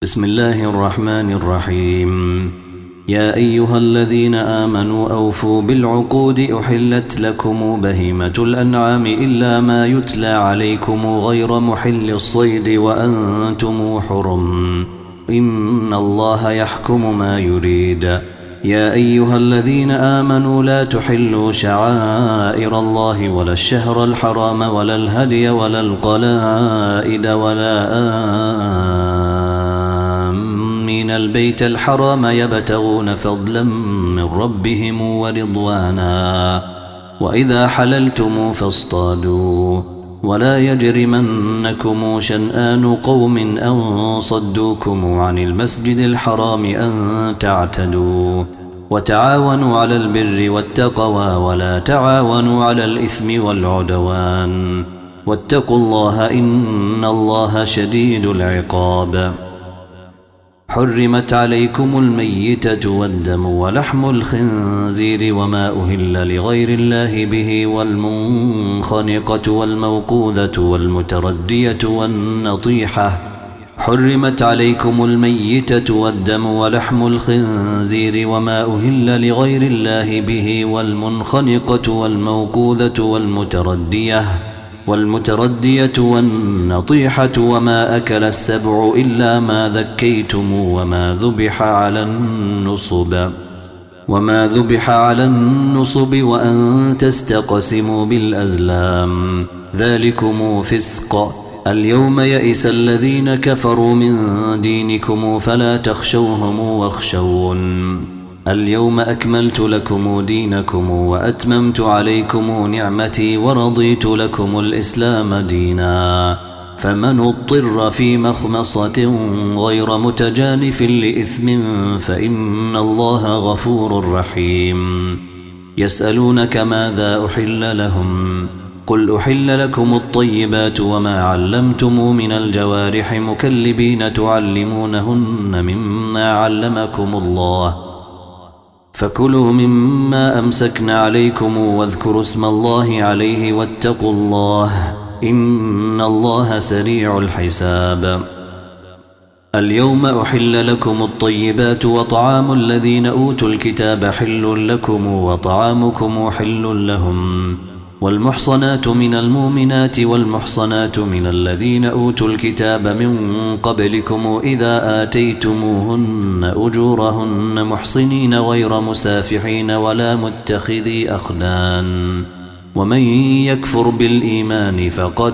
بسم الله الرحمن الرحيم. يا أيها الذين آمنوا أوفوا بالعقود أحلت لكم بهيمة الأنعام إلا ما يتلى عليكم غير محل الصيد وأنتم حرم إن الله يحكم ما يريد. يا أيها الذين آمنوا لا تحلوا شعائر الله ولا الشهر الحرام ولا الهدي ولا القلائد ولا آمين البيت الحرام يبتغون فضلا من ربهم ورضوانا وإذا حللتم فاصطادوا ولا يجرمنكم شنآن قوم أن صدوكم عن المسجد الحرام أن تعتدوا وتعاونوا على البر والتقوى ولا تعاونوا على الإثم والعدوان واتقوا الله إن الله شديد العقاب. حرمت عليكم الميتة والدم ولحم الخنزير وما أهل لغير الله به والمنخنقة والموقوذة والمتردية والنطيحة. حرمت عليكم الميتة والدم ولحم الخنزير وما أهل لغير الله به والمنخنقة والموقوذة والمتردية والنطيحة وما أكل السبع إلا ما ذكيتم وما ذبح على النصب وأن تستقسموا بالأزلام ذلكم فسق. اليوم يئس الذين كفروا من دينكم فلا تخشوهم واخشون. اليوم أكملت لكم دينكم وأتممت عليكم نعمتي ورضيت لكم الإسلام دينا. فمن اضطر في مخمصة غير متجانف لإثم فإن الله غفور رحيم. يسألونك ماذا أحل لهم قل أحل لكم الطيبات وما علمتم من الجوارح مكلبين تعلمونهن مما علمكم الله فكلوا مما أمسكن عليكم واذكروا اسم الله عليه واتقوا الله إن الله سريع الحساب. اليوم أحل لكم الطيبات وطعام الذين أوتوا الكتاب حل لكم وطعامكم حل لهم والمحصنات من المؤمنات والمحصنات من الذين أوتوا الكتاب من قبلكم إذا آتيتموهن أجورهن محصنين غير مسافحين ولا متخذي أخدان ومن يكفر بالإيمان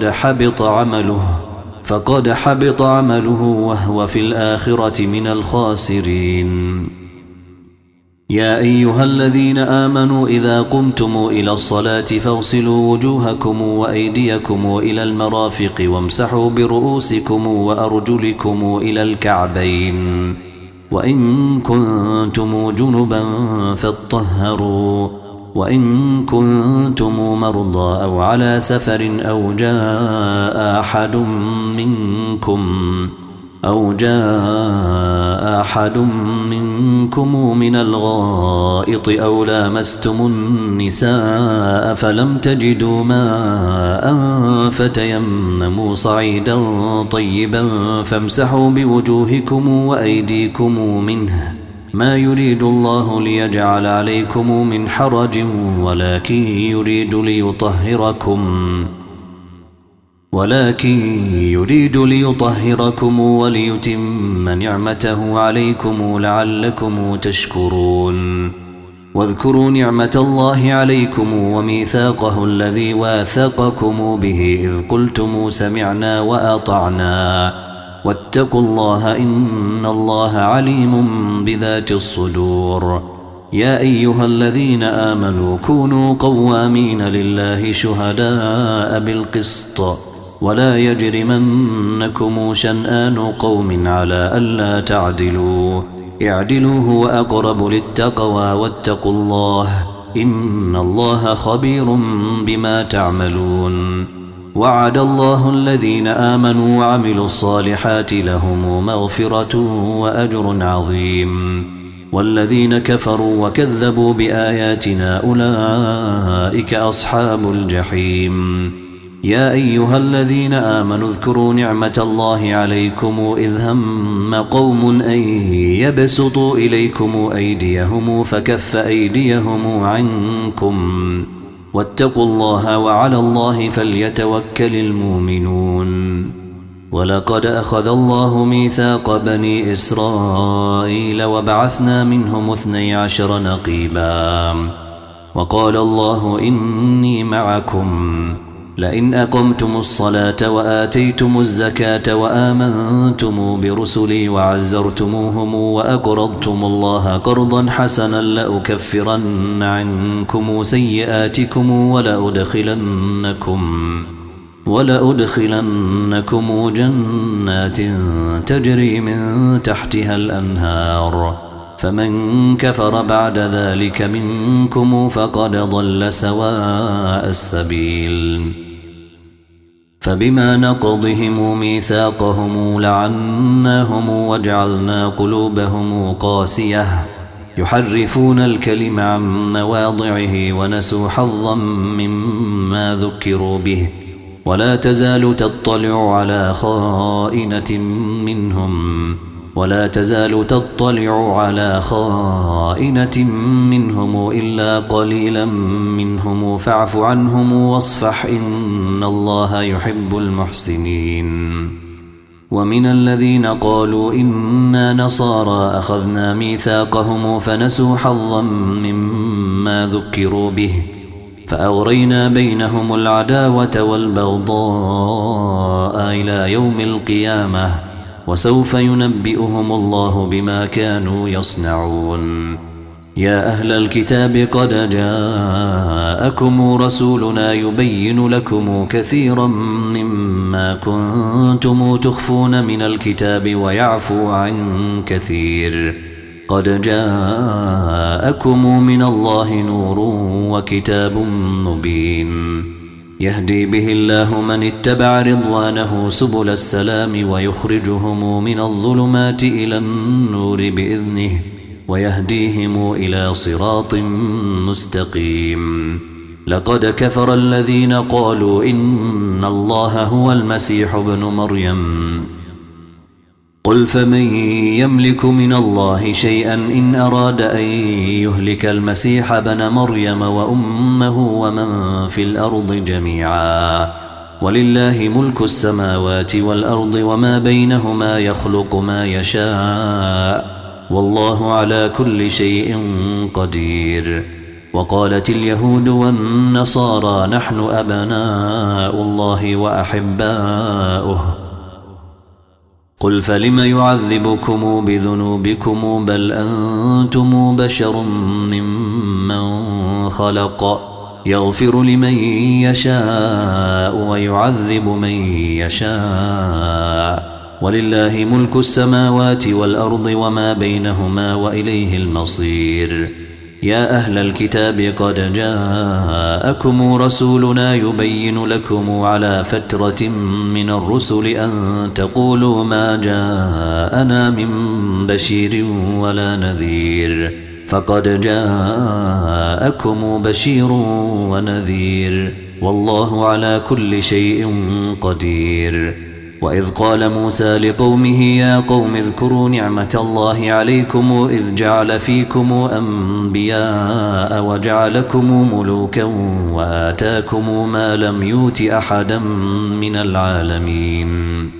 فقد حبط عمله وهو في الآخرة من الخاسرين. يا أيها الذين آمنوا إذا قمتم إلى الصلاة فاغسلوا وجوهكم وأيديكم إلى المرافق وامسحوا برؤوسكم وأرجلكم إلى الكعبين وإن كنتم جنبا فاطهروا وإن كنتم مرضى أو على سفر أو جاء أحد منكم من الغائط أو لامستم النساء فلم تجدوا ماء فتيمموا صعيدا طيبا فامسحوا بوجوهكم وأيديكم منه ما يريد الله ليجعل عليكم من حرج ولكن يريد ليطهركم وليتم نعمته عليكم لعلكم تشكرون. واذكروا نعمة الله عليكم وميثاقه الذي واثقكم به إذ قلتم سمعنا وأطعنا واتقوا الله إن الله عليم بذات الصدور. يا أيها الذين آمنوا كونوا قوامين لله شهداء بالقسط ولا يجرمنكم شنآن قوم على ألا تعدلوا اعدلوا هو أقرب للتقوى واتقوا الله إن الله خبير بما تعملون. وعد الله الذين آمنوا وعملوا الصالحات لهم مغفرة وأجر عظيم والذين كفروا وكذبوا بآياتنا أولئك أصحاب الجحيم. يا أيها الذين آمنوا اذكروا نعمة الله عليكم إذ هم قوم أن يبسطوا إليكم أيديهم فكف أيديهم عنكم واتقوا الله وعلى الله فليتوكل المؤمنون. ولقد أخذ الله ميثاق بني إسرائيل وبعثنا منهم 12 نقيبا وقال الله إني معكم لئن أقمتم الصلاة وآتيتم الزكاة وآمنتم برسلي وعزرتموهم وأقرضتم الله قرضا حسنا لأكفرن عنكم سيئاتكم ولأدخلنكم جنات تجري من تحتها الأنهار فمن كفر بعد ذلك منكم فقد ضل سواء السبيل. فبما نقضهم ميثاقهم لعناهم وجعلنا قلوبهم قاسية يحرفون الكلم عن مواضعه ونسوا حظا مما ذكروا به ولا تزال تطلع على خائنة منهم إلا قليلا منهم فاعف عنهم واصفح إن الله يحب المحسنين. ومن الذين قالوا إنا نصارى أخذنا ميثاقهم فنسوا حظا مما ذكروا به فأغرينا بينهم العداوة والبغضاء إلى يوم القيامة وسوف ينبئهم الله بما كانوا يصنعون. يا أهل الكتاب قد جاءكم رسولنا يبين لكم كثيرا مما كنتم تخفون من الكتاب ويعفو عن كثير. قد جاءكم من الله نور وكتاب مبين يهدي به الله من اتبع رضوانه سبل السلام ويخرجهم من الظلمات إلى النور بإذنه ويهديهم إلى صراط مستقيم. لقد كفر الذين قالوا إن الله هو المسيح ابن مريم قل فمن يملك من الله شيئا إن أراد أن يهلك المسيح ابن مريم وأمه ومن في الأرض جميعا ولله ملك السماوات والأرض وما بينهما يخلق ما يشاء والله على كل شيء قدير. وقالت اليهود والنصارى نحن أبناء الله وأحباؤه قل فلم يعذبكم بذنوبكم بل أنتم بشر ممن خلق يغفر لمن يشاء ويعذب من يشاء ولله ملك السماوات والأرض وما بينهما وإليه المصير. يا أهل الكتاب قد جاءكم رسولنا يبين لكم على فترة من الرسل أن تقولوا ما جاءنا من بشير ولا نذير فقد جاءكم بشير ونذير والله على كل شيء قدير. وإذ قال موسى لقومه يا قوم اذكروا نعمة الله عليكم إذ جعل فيكم أنبياء وجعلكم ملوكا وآتاكم ما لم يؤت أحدا من العالمين.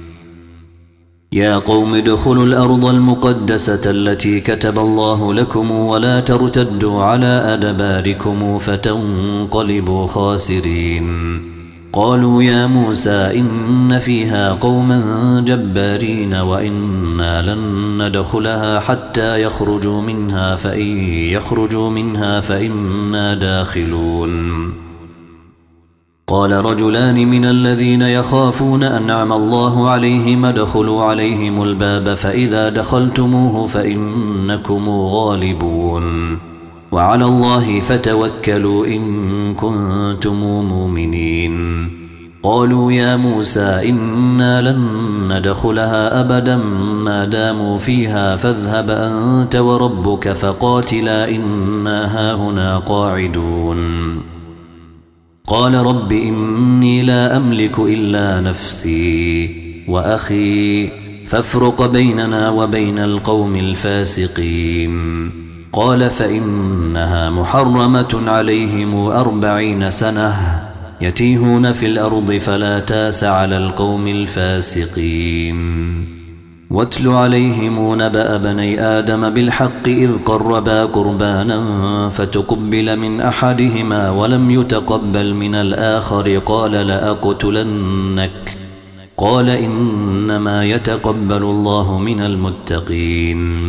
يا قوم ادخلوا الأرض المقدسة التي كتب الله لكم ولا ترتدوا على أدباركم فتنقلبوا خاسرين. قالوا يا موسى إن فيها قوما جبارين وإنا لن ندخلها حتى يخرجوا منها فإن يخرجوا منها فإنا داخلون. قال رجلان من الذين يخافون أنعم الله عليهم ادخلوا عليهم الباب فإذا دخلتموه فإنكم غالبون وعلى الله فتوكلوا إن كنتم مؤمنين. قالوا يا موسى إنا لن ندخلها أبدا ما داموا فيها فاذهب أنت وربك فقاتلا إنا هاهنا قاعدون. قال رب إني لا أملك إلا نفسي وأخي فافرق بيننا وبين القوم الفاسقين. قال فإنها محرمة عليهم 40 سنة يتيهون في الأرض فلا تاس على القوم الفاسقين. واتل عليهم نبأ بني آدم بالحق إذ قربا قربانا فتقبل من أحدهما ولم يتقبل من الآخر قال لأقتلنك قال إنما يتقبل الله من المتقين.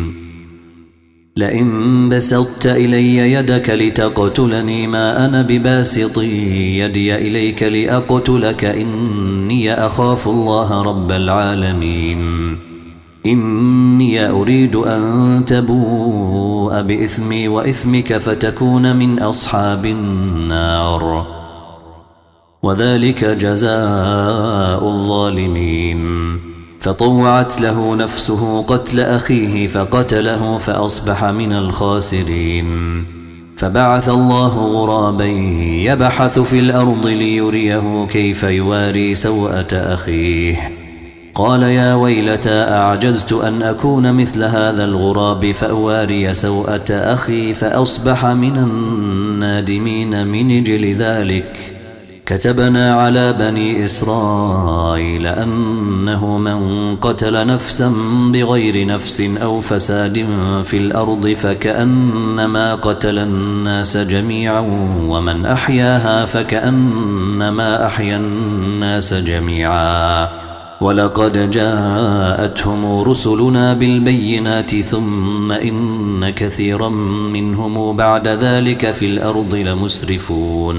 لئن بسطت إلي يدك لتقتلني ما أنا بباسط يدي إليك لأقتلك إني أخاف الله رب العالمين. إني أريد أن تبوء بإثمي وإثمك فتكون من أصحاب النار وذلك جزاء الظالمين. فطوعت له نفسه قتل أخيه فقتله فأصبح من الخاسرين. فبعث الله غرابا يبحث في الأرض ليريه كيف يواري سوءة أخيه قال يا ويلتى أعجزت أن أكون مثل هذا الغراب فأواري سوءة أخي فأصبح من النادمين. من أجل ذلك كتبنا على بني إسرائيل أنه من قتل نفسا بغير نفس أو فساد في الأرض فكأنما قتل الناس جميعا ومن أحياها فكأنما أحيا الناس جميعا. ولقد جاءتهم رسلنا بالبينات ثم إن كثيرا منهم بعد ذلك في الأرض لمسرفون.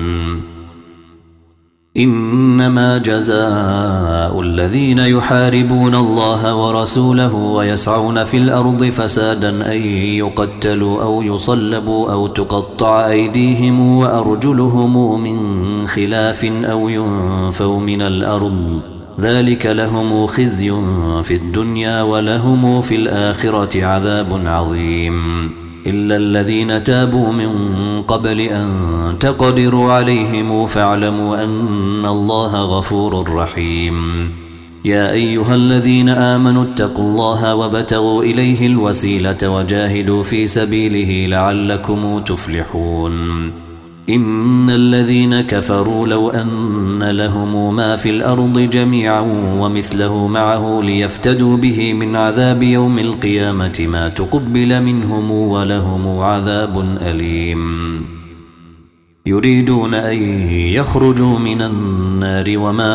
إنما جزاء الذين يحاربون الله ورسوله ويسعون في الأرض فسادا أن يقتلوا أو يصلبوا أو تقطع أيديهم وأرجلهم من خلاف أو ينفوا من الأرض ذلك لهم خزي في الدنيا ولهم في الآخرة عذاب عظيم. إلا الذين تابوا من قبل أن تقدروا عليهم فاعلموا أن الله غفور رحيم. يا أيها الذين آمنوا اتقوا الله وابتغوا إليه الوسيلة وجاهدوا في سبيله لعلكم تفلحون. إن الذين كفروا لو أن لهم ما في الأرض جميعا ومثله معه ليفتدوا به من عذاب يوم القيامة ما تقبل منهم ولهم عذاب أليم. يريدون أن يخرجوا من النار وما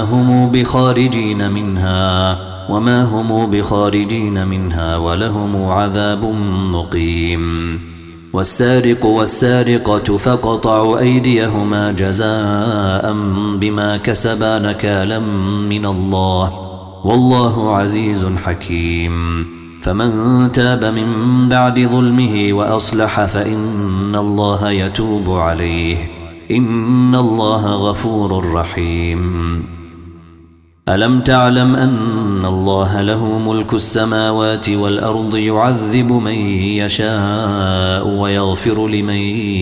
هم بخارجين منها ولهم عذاب مقيم. والسارق والسارقة فقطعوا أيديهما جزاء بما كسبا نكالا من الله والله عزيز حكيم. فمن تاب من بعد ظلمه وأصلح فإن الله يتوب عليه إن الله غفور رحيم. ألم تعلم أن الله له ملك السماوات والأرض يعذب من يشاء ويغفر لمن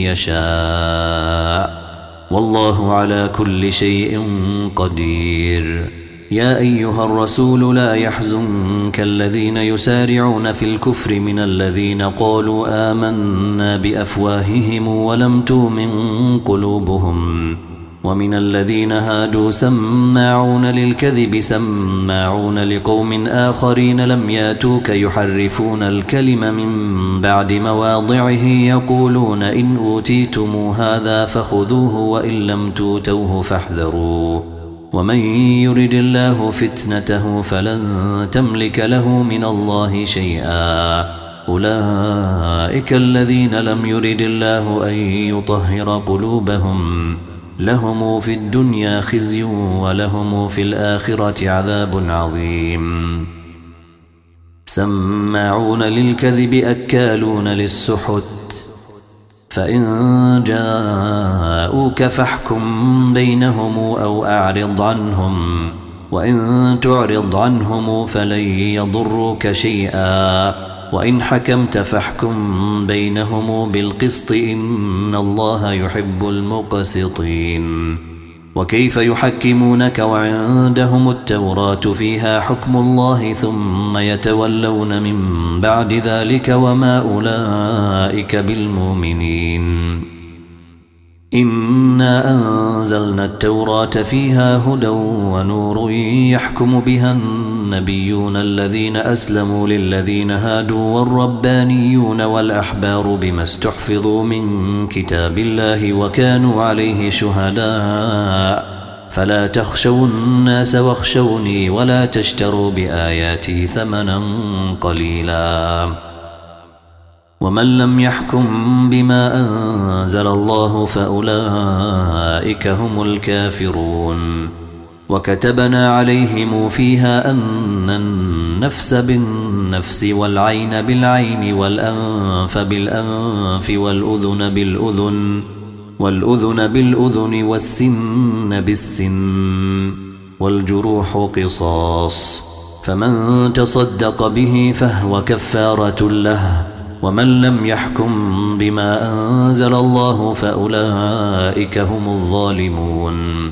يشاء والله على كل شيء قدير. يا أيها الرسول لا يحزنك الذين يسارعون في الكفر من الذين قالوا آمنا بأفواههم ولم تؤمن قلوبهم ومن الذين هادوا سماعون للكذب سماعون لقوم آخرين لم ياتوك يحرفون الكلم من بعد مواضعه يقولون إن أوتيتم هذا فخذوه وإن لم توتوه فاحذروا ومن يرد الله فتنته فلن تملك له من الله شيئا. أولئك الذين لم يرد الله أن يطهر قلوبهم لهم في الدنيا خزي ولهم في الآخرة عذاب عظيم. سماعون للكذب أكالون للسحت فإن جاءوك فاحكم بينهم أو أعرض عنهم وإن تعرض عنهم فلن يضروك شيئا وإن حكمت فاحكم بينهم بالقسط إن الله يحب المقسطين. وكيف يحكمونك وعندهم التوراة فيها حكم الله ثم يتولون من بعد ذلك وما أولئك بالمؤمنين. إنا أنزلنا التوراة فيها هدى ونور يحكم بها النبيون الذين أسلموا للذين هادوا والربانيون والأحبار بما استحفظوا من كتاب الله وكانوا عليه شهداء فلا تخشوا الناس واخشوني ولا تشتروا بآياتي ثمنا قليلا ومن لم يحكم بما أنزل الله فأولئك هم الكافرون. وكتبنا عليهم فيها أن النفس بالنفس والعين بالعين والأنف بالأنف والأذن بالأذن والسن بالسن والجروح قصاص فمن تصدق به فهو كفارة له ومن لم يحكم بما أنزل الله فأولئك هم الظالمون.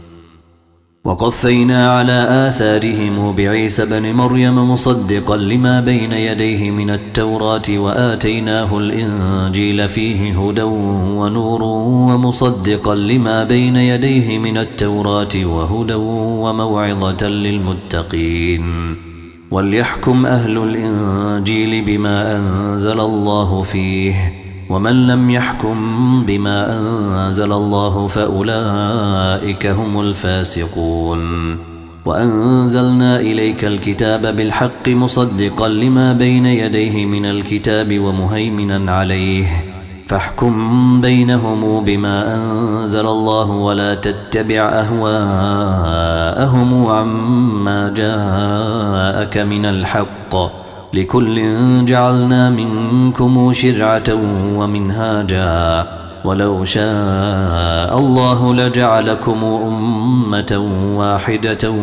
وقفينا على آثارهم بعيسى بن مريم مصدقا لما بين يديه من التوراة وآتيناه الإنجيل فيه هدى ونور ومصدقا لما بين يديه من التوراة وهدى وموعظة للمتقين. وليحكم أهل الإنجيل بما أنزل الله فيه ومن لم يحكم بما أنزل الله فأولئك هم الفاسقون. وأنزلنا إليك الكتاب بالحق مصدقا لما بين يديه من الكتاب ومهيمنا عليه فاحكم بينهم بما أنزل الله ولا تتبع أهواءهم عما جاءك من الحق لكل جعلنا منكم شرعة ومنهاجا ولو شاء الله لجعلكم أمة واحدة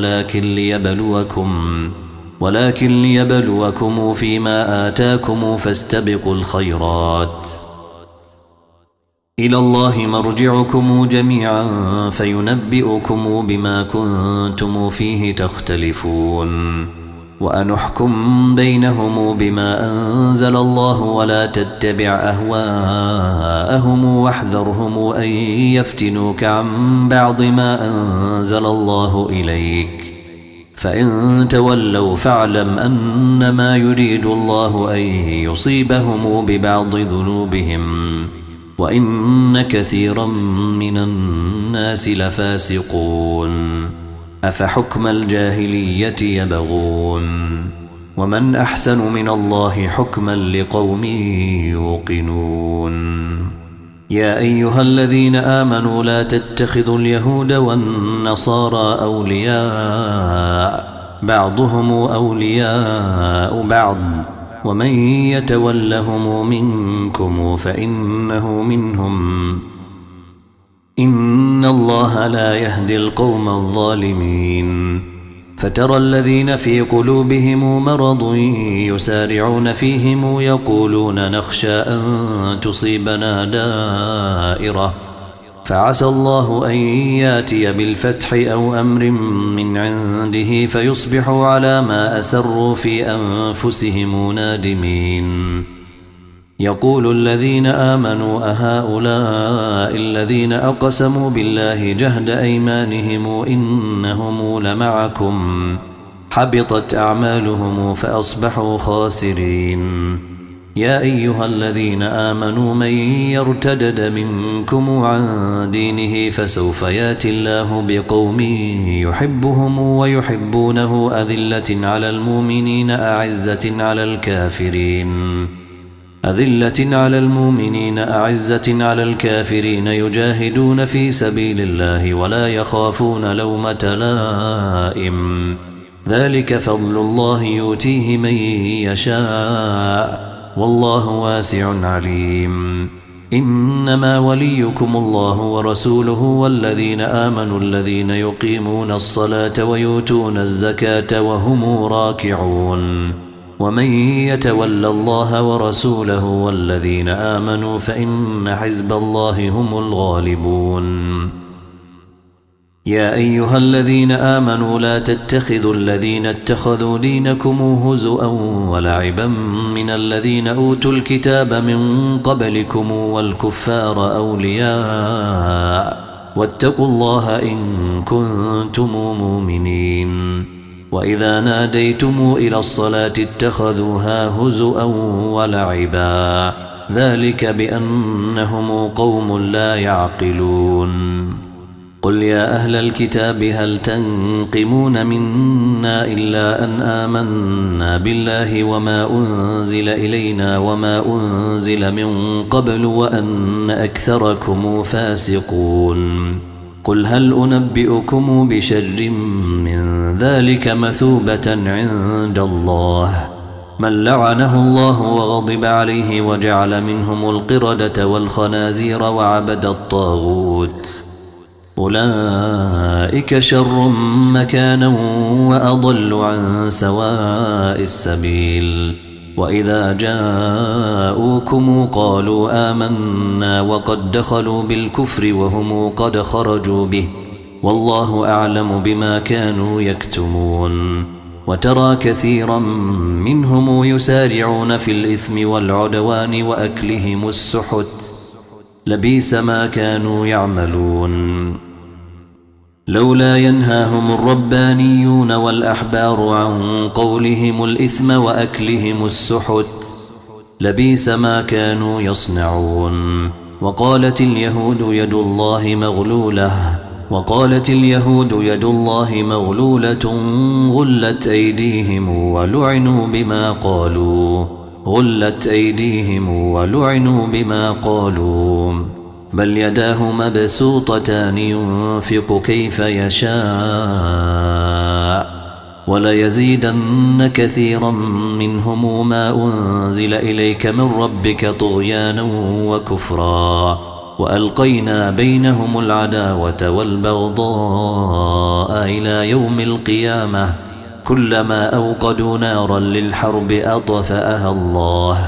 ولكن ليبلوكم فيما آتاكم فاستبقوا الخيرات إلى الله مرجعكم جميعا فينبئكم بما كنتم فيه تختلفون. وأنحكم بينهم بما أنزل الله ولا تتبع أهواءهم واحذرهم أن يفتنوك عن بعض ما أنزل الله إليك فإن تولوا فاعلم أنما يريد الله أن يصيبهم ببعض ذنوبهم وإن كثيرا من الناس لفاسقون. أفحكم الجاهلية يبغون ومن أحسن من الله حكما لقوم يوقنون. يا أيها الذين آمنوا لا تتخذوا اليهود والنصارى أولياء بعضهم أولياء بعض ومن يتولهم منكم فإنه منهم إن الله لا يهدي القوم الظالمين. فترى الذين في قلوبهم مرض يسارعون فيهم يقولون نخشى أن تصيبنا دائرة فعسى الله أن ياتي بالفتح أو أمر من عنده فيصبحوا على ما أسروا في أنفسهم نادمين. يقول الذين آمنوا أهؤلاء الذين أقسموا بالله جهد أيمانهم إنهم لمعكم حبطت أعمالهم فأصبحوا خاسرين. يا أيها الذين آمنوا من يرتدد منكم عن دينه فسوف ياتي الله بقوم يحبهم ويحبونه أذلة على المؤمنين أعزة على أعزة على الكافرين يجاهدون في سبيل الله ولا يخافون لومة لائم ذلك فضل الله يؤتيه من يشاء والله واسع عليم. إنما وليكم الله ورسوله والذين آمنوا الذين يقيمون الصلاة ويؤتون الزكاة وهم راكعون. ومن يتول الله ورسوله والذين آمنوا فإن حزب الله هم الغالبون. يا أيها الذين آمنوا لا تتخذوا الذين اتخذوا دينكم هزؤا ولعبا من الذين أوتوا الكتاب من قبلكم والكفار أولياء واتقوا الله إن كنتم مؤمنين وإذا ناديتم إلى الصلاة اتخذوها هزؤا ولعبا ذلك بأنهم قوم لا يعقلون قل يا أهل الكتاب هل تنقمون منا إلا أن آمنا بالله وما أنزل إلينا وما أنزل من قبل وأن أكثركم فاسقون قل هل أنبئكم بشر من ذلك مثوبة عند الله من لعنه الله وغضب عليه وجعل منهم القردة والخنازير وعبد الطاغوت أولئك شر مكانا وأضل عن سواء السبيل وإذا جاءوكم قالوا آمنا وقد دخلوا بالكفر وهم قد خرجوا به والله أعلم بما كانوا يكتمون وترى كثيرا منهم يسارعون في الإثم والعدوان وأكلهم السحت لبئس ما كانوا يعملون لولا ينهاهم الربانيون والأحبار عن قولهم الإثم وأكلهم السحت لبئس ما كانوا يصنعون وقالت اليهود يد الله مغلولة غلت أيديهم ولعنوا بما قالوا بل يداه مبسوطتان ينفق كيف يشاء وليزيدن كثيرا منهم ما أنزل إليك من ربك طغيانا وكفرا وألقينا بينهم العداوة والبغضاء إلى يوم القيامة كلما أوقدوا نارا للحرب أطفأها الله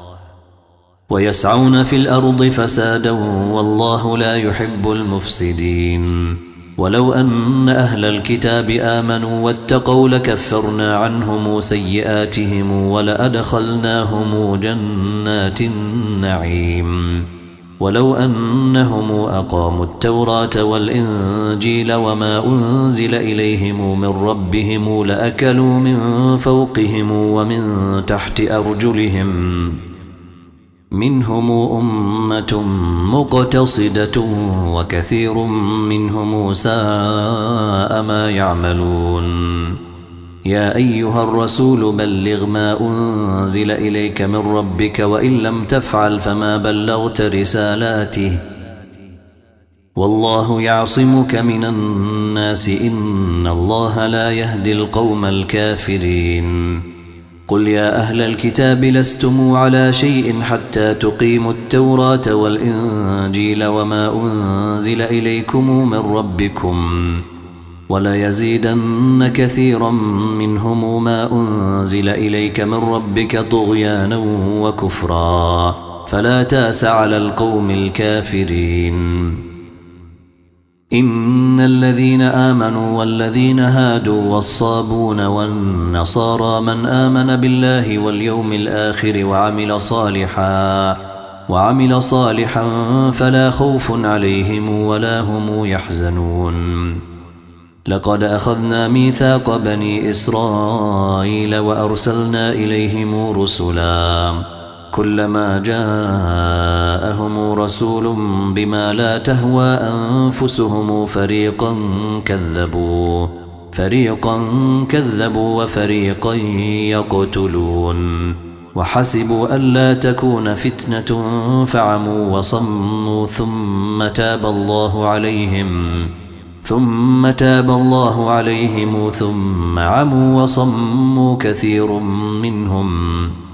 ويسعون في الأرض فسادا والله لا يحب المفسدين ولو أن أهل الكتاب آمنوا واتقوا لكفرنا عنهم سيئاتهم ولأدخلناهم جنات النعيم ولو أنهم أقاموا التوراة والإنجيل وما أنزل إليهم من ربهم لأكلوا من فوقهم ومن تحت أرجلهم منهم أمة مقتصدة وكثير منهم ساء ما يعملون يا أيها الرسول بلغ ما أنزل إليك من ربك وإن لم تفعل فما بلغت رسالاته والله يعصمك من الناس إن الله لا يهدي القوم الكافرين قل يا أهل الكتاب لستم على شيء حتى تقيموا التوراة والإنجيل وما أنزل إليكم من ربكم وليزيدن كثيرا منهم ما أنزل إليك من ربك طغيانا وكفرا فلا تأس على القوم الكافرين إن الذين آمنوا والذين هادوا والصابون والنصارى من آمن بالله واليوم الآخر وعمل صالحا فلا خوف عليهم ولا هم يحزنون لقد أخذنا ميثاق بني إسرائيل وأرسلنا إليهم رسلا كلما جاءهم رسول بما لا تهوى أنفسهم فريقا كذبوا وفريقا يقتلون وحسبوا ألا تكون فتنة فعموا وصموا ثم تاب الله عليهم ثم عموا وصموا كثير منهم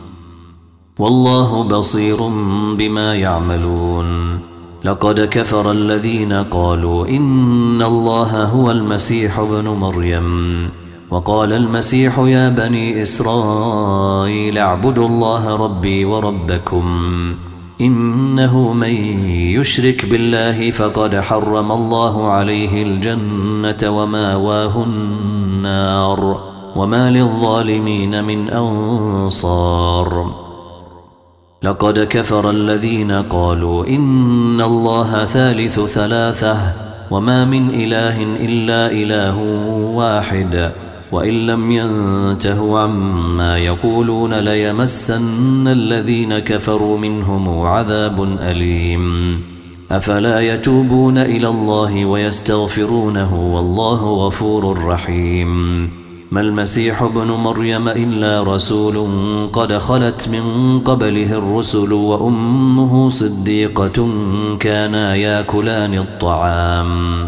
والله بصير بما يعملون لقد كفر الذين قالوا إن الله هو المسيح ابن مريم وقال المسيح يا بني إسرائيل اعبدوا الله ربي وربكم إنه من يشرك بالله فقد حرم الله عليه الجنة وماواه النار وما للظالمين من أنصار. لقد كفر الذين قالوا إن الله ثالث ثلاثة وما من إله إلا إله واحد وإن لم ينتهوا عما يقولون ليمسن الذين كفروا منهم عذاب أليم. أفلا يتوبون إلى الله ويستغفرونه والله غفور رحيم. ما المسيح ابن مريم إلا رسول قد خلت من قبله الرسل وأمه صديقة كانا ياكلان الطعام.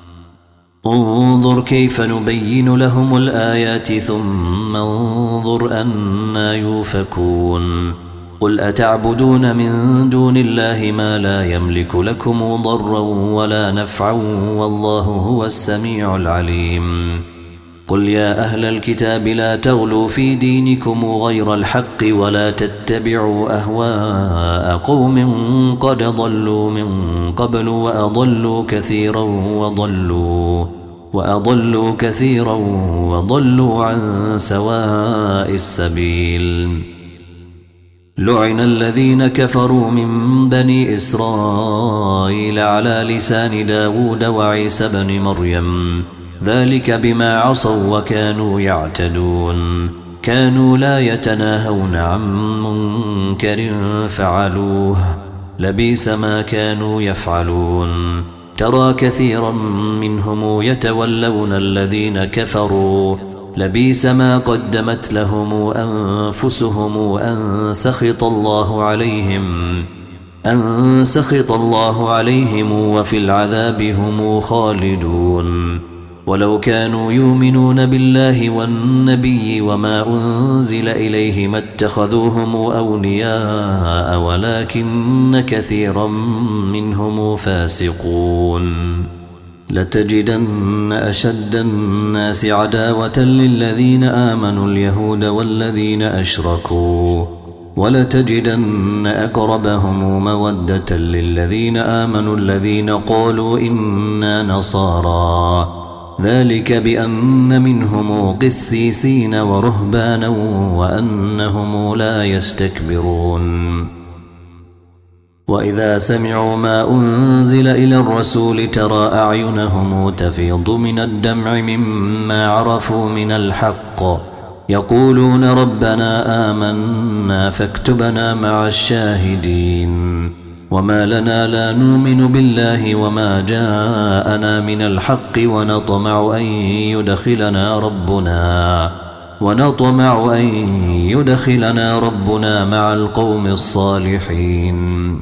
انظر كيف نبين لهم الآيات ثم انظر أنا يوفكون. قل أتعبدون من دون الله ما لا يملك لكم ضرا ولا نفعا والله هو السميع العليم. قل يا أهل الكتاب لا تغلوا في دينكم غير الحق ولا تتبعوا أهواء قوم قد ضلوا من قبل وأضلوا كثيرا وضلوا عن سواء السبيل. لعن الذين كفروا من بني إسرائيل على لسان داود وعيسى بن مريم ذلك بما عصوا وكانوا يعتدون. كانوا لا يتناهون عن منكر فعلوه لبئس ما كانوا يفعلون. ترى كثيرا منهم يتولون الذين كفروا لبئس ما قدمت لهم أنفسهم أن سخط الله عليهم وفي العذاب هم خالدون. ولو كانوا يؤمنون بالله والنبي وما أنزل إليه ما اتخذوهم أولياء ولكن كثيرا منهم فاسقون. لتجدن أشد الناس عداوة للذين آمنوا اليهود والذين أشركوا ولتجدن أقربهم مودة للذين آمنوا الذين قالوا إنا نصارى ذلك بأن منهم قسيسين ورهبانا وأنهم لا يستكبرون. وإذا سمعوا ما أنزل إلى الرسول ترى أعينهم تفيض من الدمع مما عرفوا من الحق يقولون ربنا آمنا فاكتبنا مع الشاهدين. وما لنا لا نؤمن بالله وما جاءنا من الحق ونطمع أن يدخلنا ربنا مع القوم الصالحين.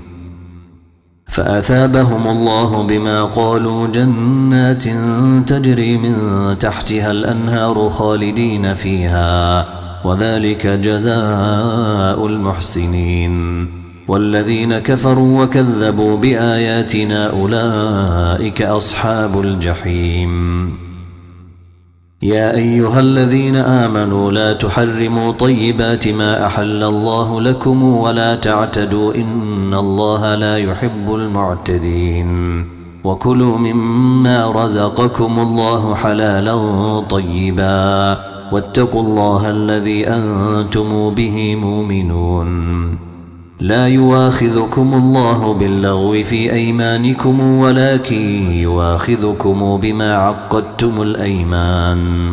فأثابهم الله بما قالوا جنات تجري من تحتها الأنهار خالدين فيها وذلك جزاء المحسنين. والذين كفروا وكذبوا بآياتنا أولئك أصحاب الجحيم. يا أيها الذين آمنوا لا تحرموا طيبات ما أحل الله لكم ولا تعتدوا إن الله لا يحب المعتدين. وكلوا مما رزقكم الله حلالا طيبا واتقوا الله الذي أنتم به مؤمنون. لا يواخذكم الله باللغو في أيمانكم ولكن يواخذكم بما عقدتم الأيمان.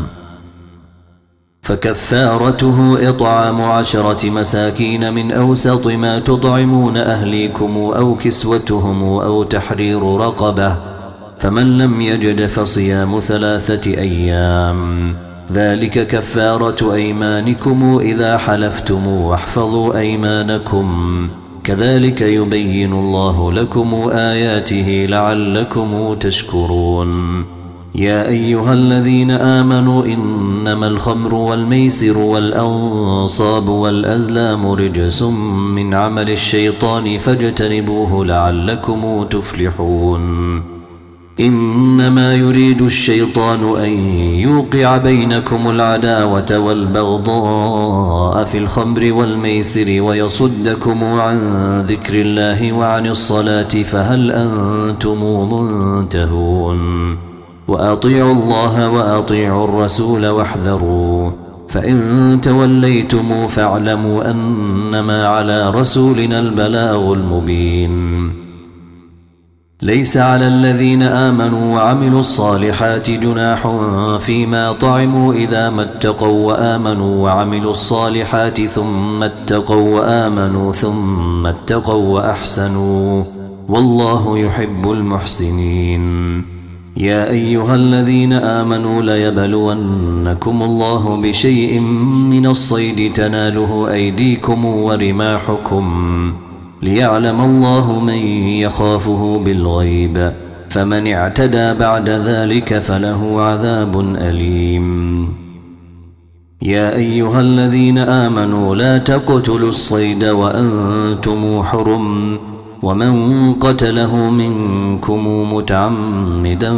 فكفارته إطعام 10 مساكين من أوسط ما تطعمون أهليكم أو كسوتهم أو تحرير رقبة فمن لم يجد فصيام 3 أيام ذلك كفارة أيمانكم إذا حلفتم واحفظوا أيمانكم كذلك يبين الله لكم آياته لعلكم تشكرون. يا أيها الذين آمنوا إنما الخمر والميسر والأنصاب والأزلام رجس من عمل الشيطان فاجتنبوه لعلكم تفلحون. إنما يريد الشيطان أن يوقع بينكم العداوة والبغضاء في الخمر والميسر ويصدكم عن ذكر الله وعن الصلاة فهل أنتم منتهون وأطيعوا الله وأطيعوا الرسول واحذروا فإن توليتم فاعلموا أنما على رسولنا البلاغ المبين ليس على الذين آمنوا وعملوا الصالحات جناح فيما طعموا إذا ما اتقوا وآمنوا وعملوا الصالحات ثم اتقوا وآمنوا ثم اتقوا وأحسنوا والله يحب المحسنين يا أيها الذين آمنوا ليبلونكم الله بشيء من الصيد تناله أيديكم ورماحكم ليعلم الله من يخافه بالغيب فمن اعتدى بعد ذلك فله عذاب أليم يا أيها الذين آمنوا لا تقتلوا الصيد وأنتم حرم ومن قتله منكم متعمدا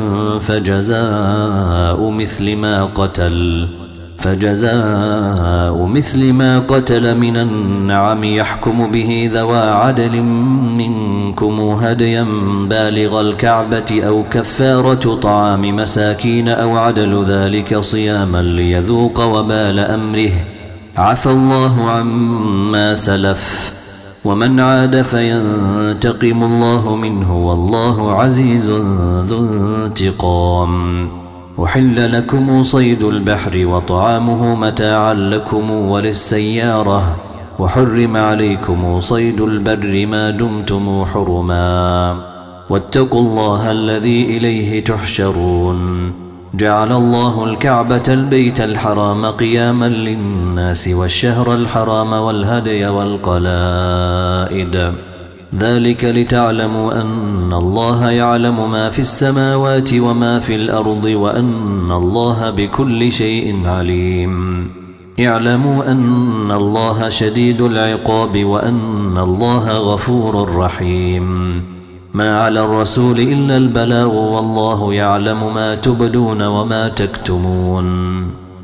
فجزاء مثل ما قتل من النعم يحكم به ذوى عدل منكم هديا بالغ الكعبة أو كفارة طعام مساكين أو عدل ذلك صياما ليذوق وبال أمره عفى الله عما سلف ومن عاد فينتقم الله منه والله عزيز ذو انتقام أحل لكم صيد البحر وطعامه متاعا لكم وللسيارة وحرم عليكم صيد البر ما دمتم حرما واتقوا الله الذي إليه تحشرون جعل الله الكعبة البيت الحرام قياما للناس والشهر الحرام والهدي والقلائد ذلك لتعلموا أن الله يعلم ما في السماوات وما في الأرض وأن الله بكل شيء عليم اعلموا أن الله شديد العقاب وأن الله غفور رحيم ما على الرسول إلا البلاغ والله يعلم ما تبدون وما تكتمون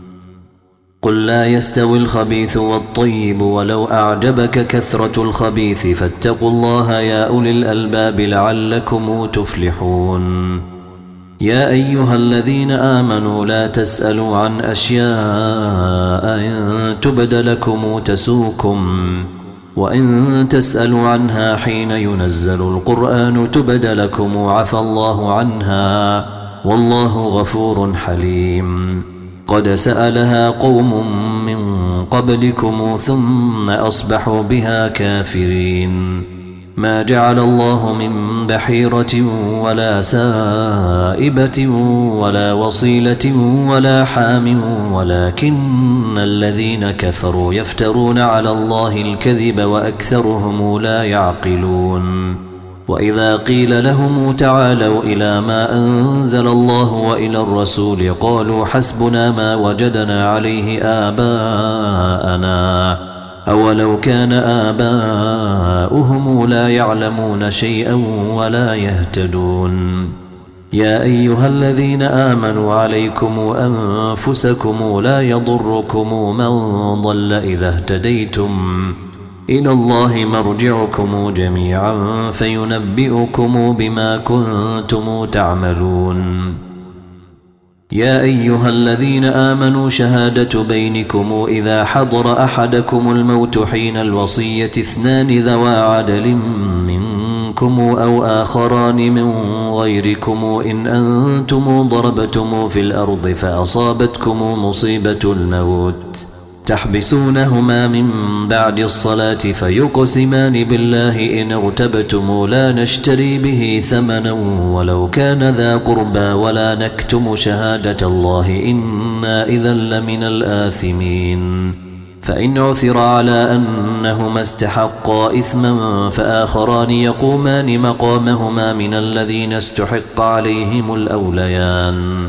قل لا يستوي الخبيث والطيب ولو أعجبك كثرة الخبيث فاتقوا الله يا أولي الألباب لعلكم تفلحون يا أيها الذين آمنوا لا تسألوا عن أشياء إن تبد لكم تسوكم وإن تسألوا عنها حين ينزل القرآن تبد لكم عفى الله عنها والله غفور حليم قد سألها قوم من قبلكم ثم أصبحوا بها كافرين ما جعل الله من بحيرة ولا سائبة ولا وصيلة ولا حام ولكن الذين كفروا يفترون على الله الكذب وأكثرهم لا يعقلون وإذا قيل لهم تعالوا إلى ما أنزل الله وإلى الرسول قالوا حسبنا ما وجدنا عليه آباءنا أولو كان آباؤهم لا يعلمون شيئا ولا يهتدون يا أيها الذين آمنوا عليكم أنفسكم لا يضركم من ضل إذا اهتديتم إلى الله مرجعكم جميعا فينبئكم بما كنتم تعملون يا أيها الذين آمنوا شهادة بينكم إذا حضر أحدكم الموت حين الوصية اثنان ذوى عدل منكم أو آخران من غيركم إن أنتم ضربتم في الأرض فأصابتكم مصيبة الموت تحبسونهما من بعد الصلاة فيقسمان بالله إن ارتبتم لا نشتري به ثمنا ولو كان ذا قربى ولا نكتم شهادة الله إنا إذا لمن الآثمين فإن عثر على أنهما استحقا إثما فآخران يقومان مقامهما من الذين استحق عليهم الأوليان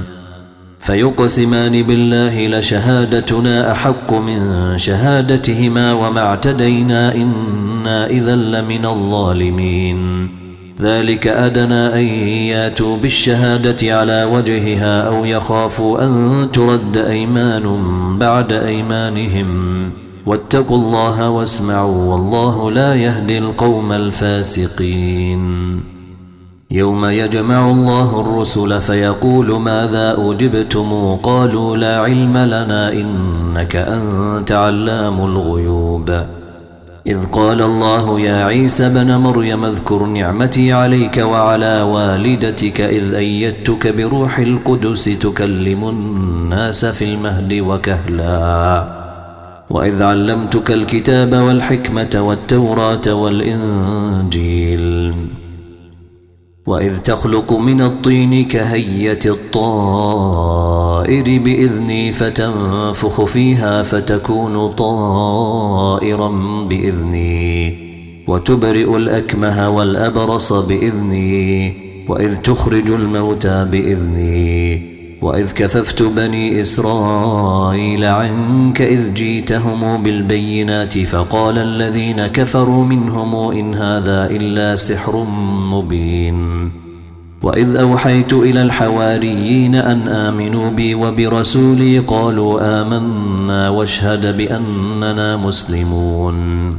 فيقسمان بالله لشهادتنا أحق من شهادتهما وما اعتدينا إنا إذا لمن الظالمين ذلك أدنى أن ياتوا بالشهادة على وجهها أو يخافوا أن ترد أيمان بعد أيمانهم واتقوا الله واسمعوا والله لا يهدي القوم الفاسقين يوم يجمع الله الرسل فيقول ماذا أجبتم قالوا لا علم لنا إنك أنت علام الغيوب إذ قال الله يا عيسى بن مريم اذكر نعمتي عليك وعلى والدتك إذ أيدتك بروح القدس تكلم الناس في المهد وكهلا وإذ علمتك الكتاب والحكمة والتوراة والإنجيل وإذ تخلق من الطين كهية الطائر بإذني فتنفخ فيها فتكون طائرا بإذني وتبرئ الأكمه والأبرص بإذني وإذ تخرج الموتى بإذني وإذ كففت بني إسرائيل عنك إذ جيتهم بالبينات فقال الذين كفروا منهم إن هذا إلا سحر مبين وإذ أوحيت إلى الحواريين أن آمنوا بي وبرسولي قالوا آمنا واشهد بأننا مسلمون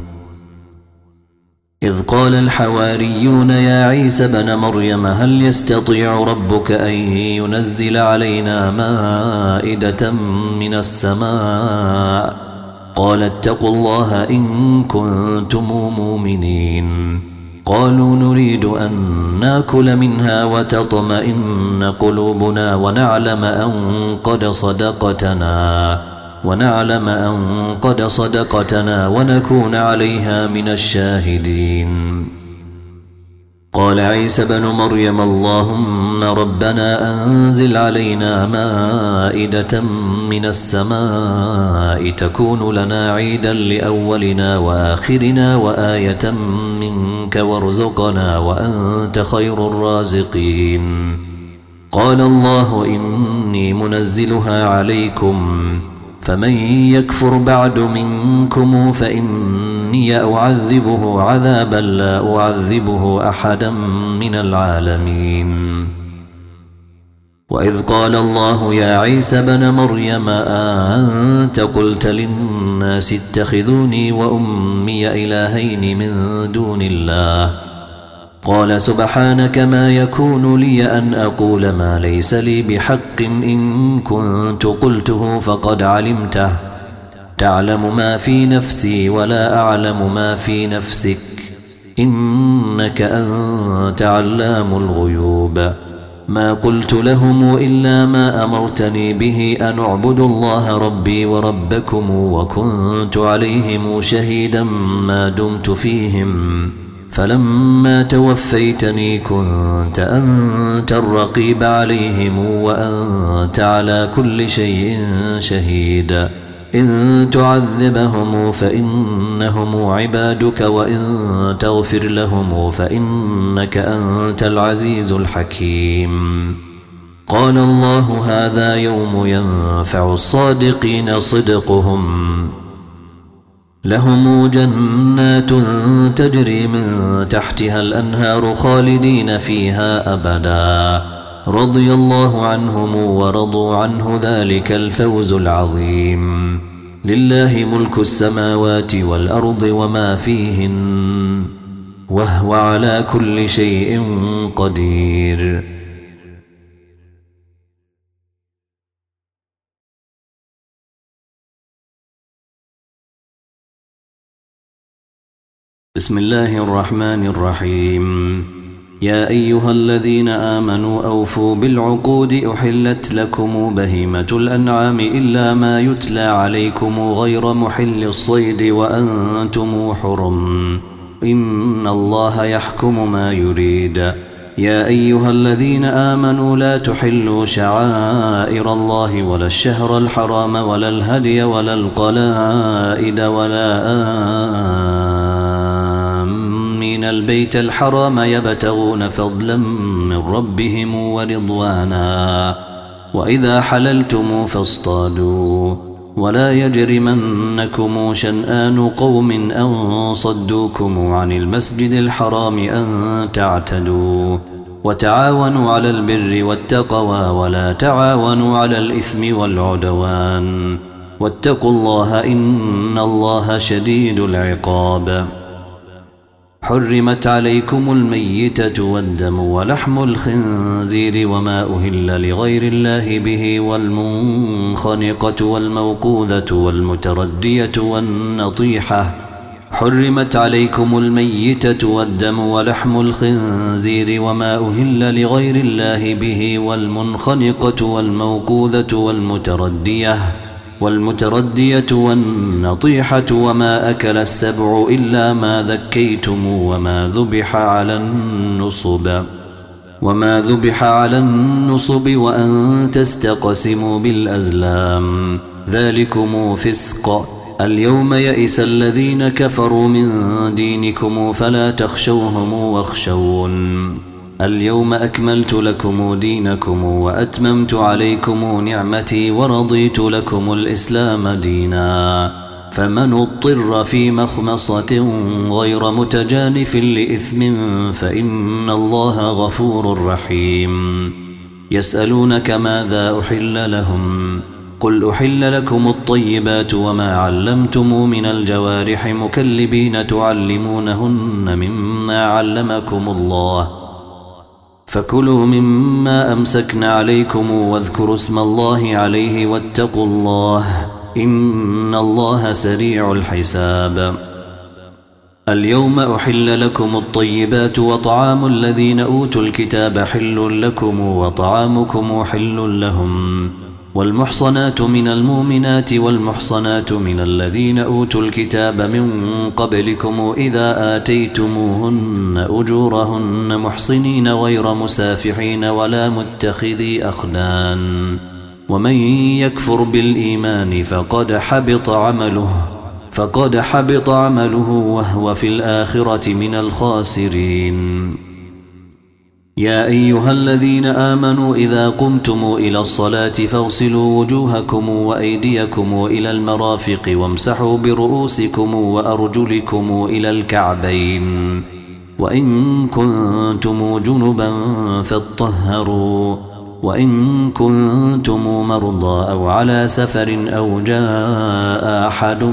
إذ قال الحواريون يا عيسى بن مريم هل يستطيع ربك أن ينزل علينا مائدة من السماء قال اتقوا الله إن كنتم مؤمنين قالوا نريد أن ناكل منها وتطمئن قلوبنا ونعلم أن قد صدقتنا ونكون عليها من الشاهدين قال عيسى بن مريم اللهم ربنا أنزل علينا مائدة من السماء تكون لنا عيدا لأولنا وآخرنا وآية منك وارزقنا وأنت خير الرازقين قال الله إني منزلها عليكم فمن يكفر بعد منكم فإني أعذبه عذابا لا أعذبه أحدا من العالمين وإذ قال الله يا عيسى بن مريم أنت قلت للناس اتخذوني وأمي إلهين من دون الله قال سبحانك ما يكون لي أن أقول ما ليس لي بحق إن كنت قلته فقد علمته تعلم ما في نفسي ولا أعلم ما في نفسك إنك أنت علام الغيوب ما قلت لهم إلا ما أمرتني به أن أعبدوا الله ربي وربكم وكنت عليهم شهيدا ما دمت فيهم فلما توفيتني كنت أنت الرقيب عليهم وأنت على كل شيء شهيد إن تعذبهم فإنهم عبادك وإن تغفر لهم فإنك أنت العزيز الحكيم قال الله هذا يوم ينفع الصادقين صدقهم لهم جنات تجري من تحتها الأنهار خالدين فيها أبدا رضي الله عنهم ورضوا عنه ذلك الفوز العظيم لله ملك السماوات والأرض وما فيهن وهو على كل شيء قدير بسم الله الرحمن الرحيم يا أيها الذين آمنوا أوفوا بالعقود أحلت لكم بهيمة الأنعام إلا ما يتلى عليكم غير محل الصيد وأنتم حرم إن الله يحكم ما يريد يا أيها الذين آمنوا لا تحلوا شعائر الله ولا الشهر الحرام ولا الهدي ولا القلائد ولا آمين البيت الحرام يبتغون فضلا من ربهم ورضوانا وإذا حللتم فاصطادوا ولا يجرمنكم شنآن قوم أن صدوكم عن المسجد الحرام أن تعتدوا وتعاونوا على البر والتقوى ولا تعاونوا على الإثم والعدوان واتقوا الله إن الله شديد العقاب. حرمت عليكم الميتة والدم ولحم الخنزير وما أهل لغير الله به والمنخنقة والموقوذة والمتردية والنطيحة. حرمت عليكم الميتة والدم ولحم الخنزير وما أهل لغير الله به والمنخنقة والموقوذة والمتردية والنطيحة وما أكل السبع إلا ما ذكيتم وما ذبح على النصب وأن تستقسموا بالأزلام ذلكم فسق. اليوم يئس الذين كفروا من دينكم فلا تخشوهم واخشون. اليوم أكملت لكم دينكم وأتممت عليكم نعمتي ورضيت لكم الإسلام دينا. فمن اضطر في مخمصة غير متجانف لإثم فإن الله غفور رحيم. يسألونك ماذا أحل لهم قل أحل لكم الطيبات وما علمتم من الجوارح مكلبين تعلمونهن مما علمكم الله فكلوا مما أمسكن عليكم واذكروا اسم الله عليه واتقوا الله إن الله سريع الحساب. اليوم أحل لكم الطيبات وطعام الذين أوتوا الكتاب حل لكم وطعامكم حل لهم والمحصنات من المؤمنات والمحصنات من الذين أوتوا الكتاب من قبلكم إذا آتيتموهن أجورهن محصنين غير مسافحين ولا متخذي أخدان. ومن يكفر بالإيمان فقد حبط عمله وهو في الآخرة من الخاسرين. يا أيها الذين آمنوا إذا قمتم إلى الصلاة فاغسلوا وجوهكم وأيديكم إلى المرافق وامسحوا برؤوسكم وأرجلكم إلى الكعبين وإن كنتم جنبا فاطهروا وإن كنتم مرضى أو على سفر أو جاء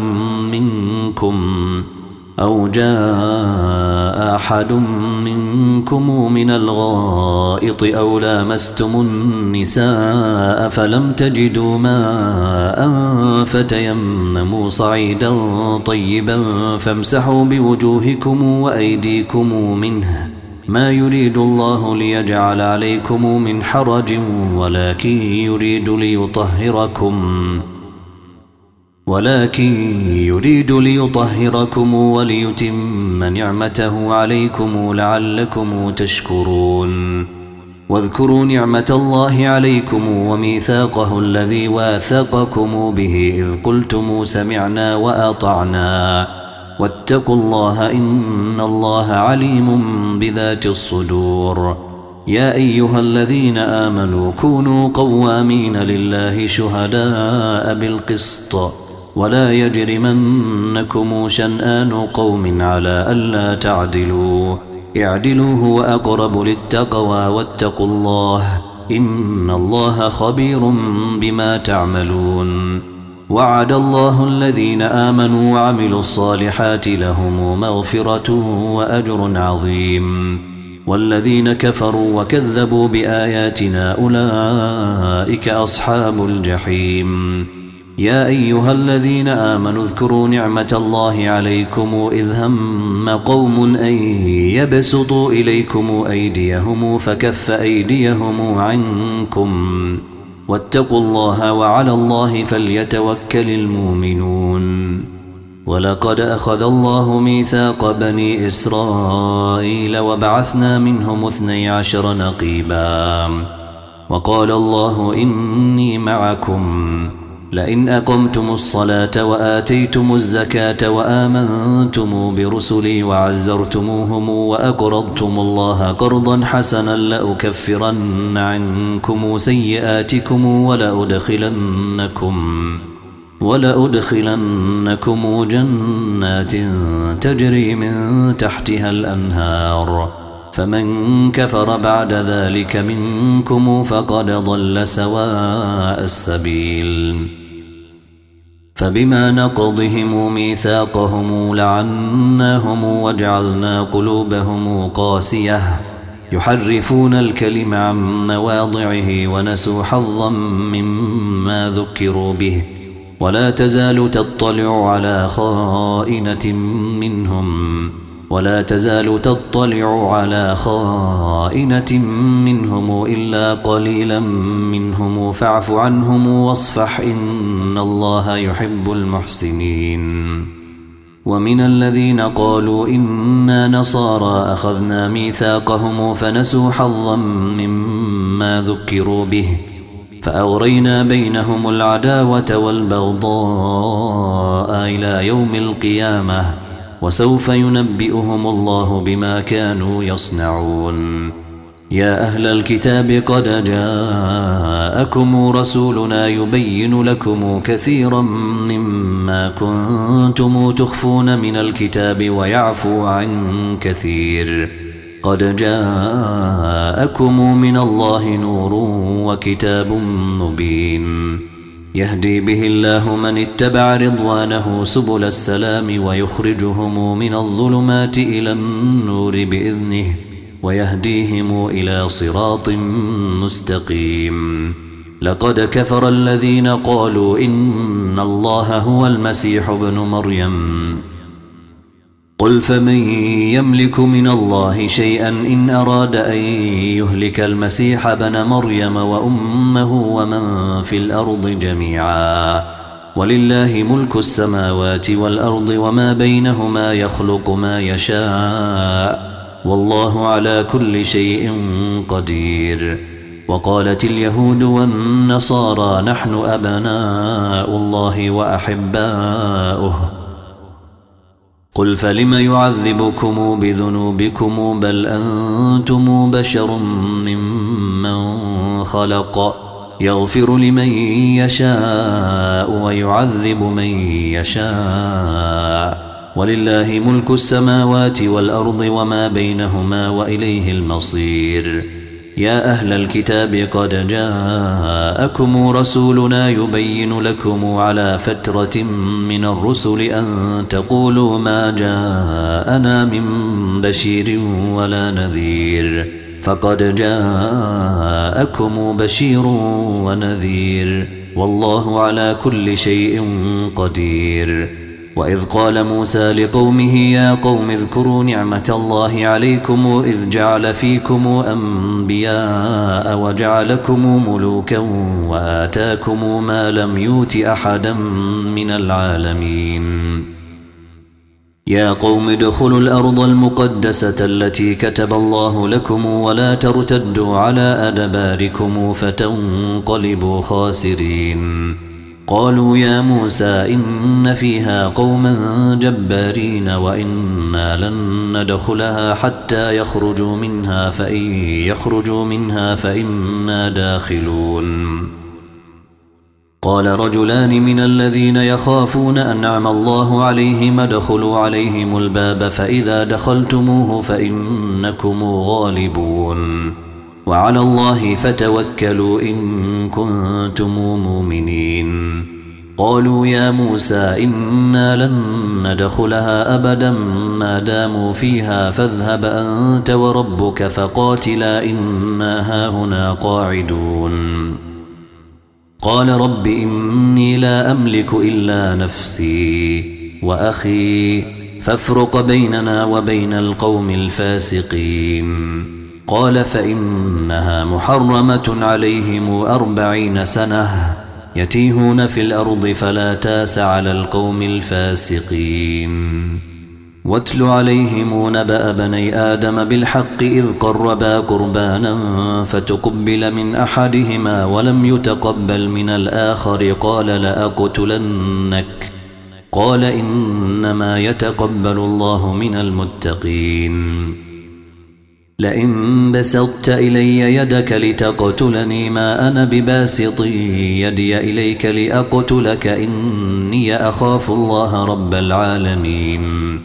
أحد منكم من الغائط أو لامستم النساء فلم تجدوا ماء فتيمموا صعيدا طيبا فامسحوا بوجوهكم وأيديكم منه ما يريد الله ليجعل عليكم من حرج ولكن يريد ليطهركم وليتم نعمته عليكم لعلكم تشكرون. واذكروا نعمة الله عليكم وميثاقه الذي واثقكم به إذ قلتم سمعنا وأطعنا واتقوا الله إن الله عليم بذات الصدور. يا أيها الذين آمنوا كونوا قوامين لله شهداء بالقسط ولا يجرمنكم شنآن قوم على ألا تعدلوا اعدلوا هو أقرب للتقوى واتقوا الله إن الله خبير بما تعملون. وعد الله الذين آمنوا وعملوا الصالحات لهم مغفرة وأجر عظيم والذين كفروا وكذبوا بآياتنا أولئك أصحاب الجحيم. يا أيها الذين آمنوا اذكروا نعمة الله عليكم إذ هم قوم أن يبسطوا إليكم أيديهم فكف أيديهم عنكم واتقوا الله وعلى الله فليتوكل المؤمنون. ولقد أخذ الله ميثاق بني إسرائيل وبعثنا منهم 12 نقيبا وقال الله إني معكم لئن أقمتم الصلاة وآتيتم الزكاة وآمنتم برسلي وعزرتموهم وأقرضتم الله قرضا حسنا لأكفرن عنكم سيئاتكم ولأدخلنكم جنات تجري من تحتها الأنهار فمن كفر بعد ذلك منكم فقد ضل سواء السبيل فبما نقضهم ميثاقهم لعناهم وجعلنا قلوبهم قاسية يحرفون الكلم عن مواضعه ونسوا حظا مما ذكروا به ولا تزال تطلع على خائنة منهم إلا قليلا منهم فاعف عنهم واصفح إن الله يحب المحسنين ومن الذين قالوا إنا نصارى أخذنا ميثاقهم فنسوا حظا مما ذكروا به فأغرينا بينهم العداوة والبغضاء إلى يوم القيامة وسوف ينبئهم الله بما كانوا يصنعون يا أهل الكتاب قد جاءكم رسولنا يبين لكم كثيرا مما كنتم تخفون من الكتاب ويعفو عن كثير قد جاءكم من الله نور وكتاب مبين يهدي به الله من اتبع رضوانه سبل السلام ويخرجهم من الظلمات إلى النور بإذنه ويهديهم إلى صراط مستقيم لقد كفر الذين قالوا إن الله هو المسيح ابن مريم قل فمن يملك من الله شيئا إن أراد أن يهلك المسيح ابن مريم وأمه ومن في الأرض جميعا ولله ملك السماوات والأرض وما بينهما يخلق ما يشاء والله على كل شيء قدير وقالت اليهود والنصارى نحن أبناء الله وأحباؤه قل فلم يعذبكم بذنوبكم بل أنتم بشر ممن خلق يغفر لمن يشاء ويعذب من يشاء ولله ملك السماوات والأرض وما بينهما وإليه المصير يا أهل الكتاب قد جاءكم رسولنا يبين لكم على فترة من الرسل أن تقولوا ما جاءنا من بشير ولا نذير فقد جاءكم بشير ونذير والله على كل شيء قدير وإذ قال موسى لقومه يا قوم اذكروا نعمة الله عليكم إذ جعل فيكم أنبياء وجعلكم ملوكا وآتاكم ما لم يؤت أحدا من العالمين يا قوم ادخلوا الأرض المقدسة التي كتب الله لكم ولا ترتدوا على أدباركم فتنقلبوا خاسرين قالوا يا موسى إن فيها قوما جبارين وإنا لن ندخلها حتى يخرجوا منها فإن يخرجوا منها فإنا داخلون قال رجلان من الذين يخافون أنعم الله عليهم ادخلوا عليهم الباب فإذا دخلتموه فإنكم غالبون وعلى الله فتوكلوا إن كنتم مؤمنين قالوا يا موسى إنا لن ندخلها أبدا ما داموا فيها فاذهب أنت وربك فقاتلا إنا هاهنا قاعدون قال رب إني لا أملك إلا نفسي وأخي فافرق بيننا وبين القوم الفاسقين قال فإنها محرمة عليهم 40 سنة يتيهون في الأرض فلا تاس على القوم الفاسقين واتل عليهم نبأ بني آدم بالحق إذ قربا قربانا فتقبل من أحدهما ولم يتقبل من الآخر قال لأقتلنك قال إنما يتقبل الله من المتقين لئن بسطت إلي يدك لتقتلني ما أنا بباسط يدي إليك لأقتلك إني أخاف الله رب العالمين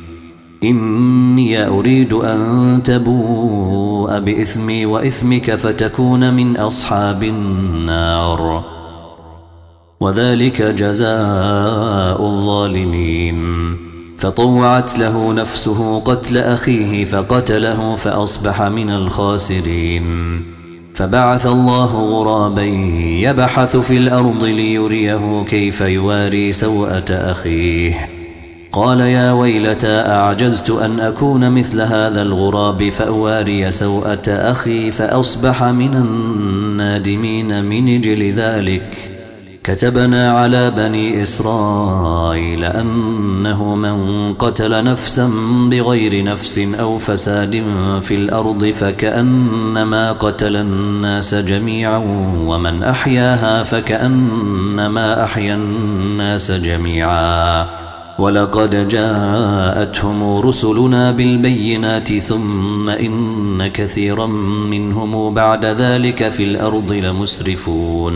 إني أريد أن تبوء بإثمي وإثمك فتكون من أصحاب النار وذلك جزاء الظالمين فطوعت له نفسه قتل أخيه فقتله فأصبح من الخاسرين فبعث الله غرابا يبحث في الأرض ليريه كيف يواري سوءة أخيه قال يا ويلتى أعجزت أن أكون مثل هذا الغراب فأواري سوءة أخي فأصبح من النادمين من أجل ذلك كتبنا على بني إسرائيل أنه من قتل نفسا بغير نفس أو فساد في الأرض فكأنما قتل الناس جميعا ومن أحياها فكأنما أحيا الناس جميعا ولقد جاءتهم رسلنا بالبينات ثم إن كثيرا منهم بعد ذلك في الأرض لمسرفون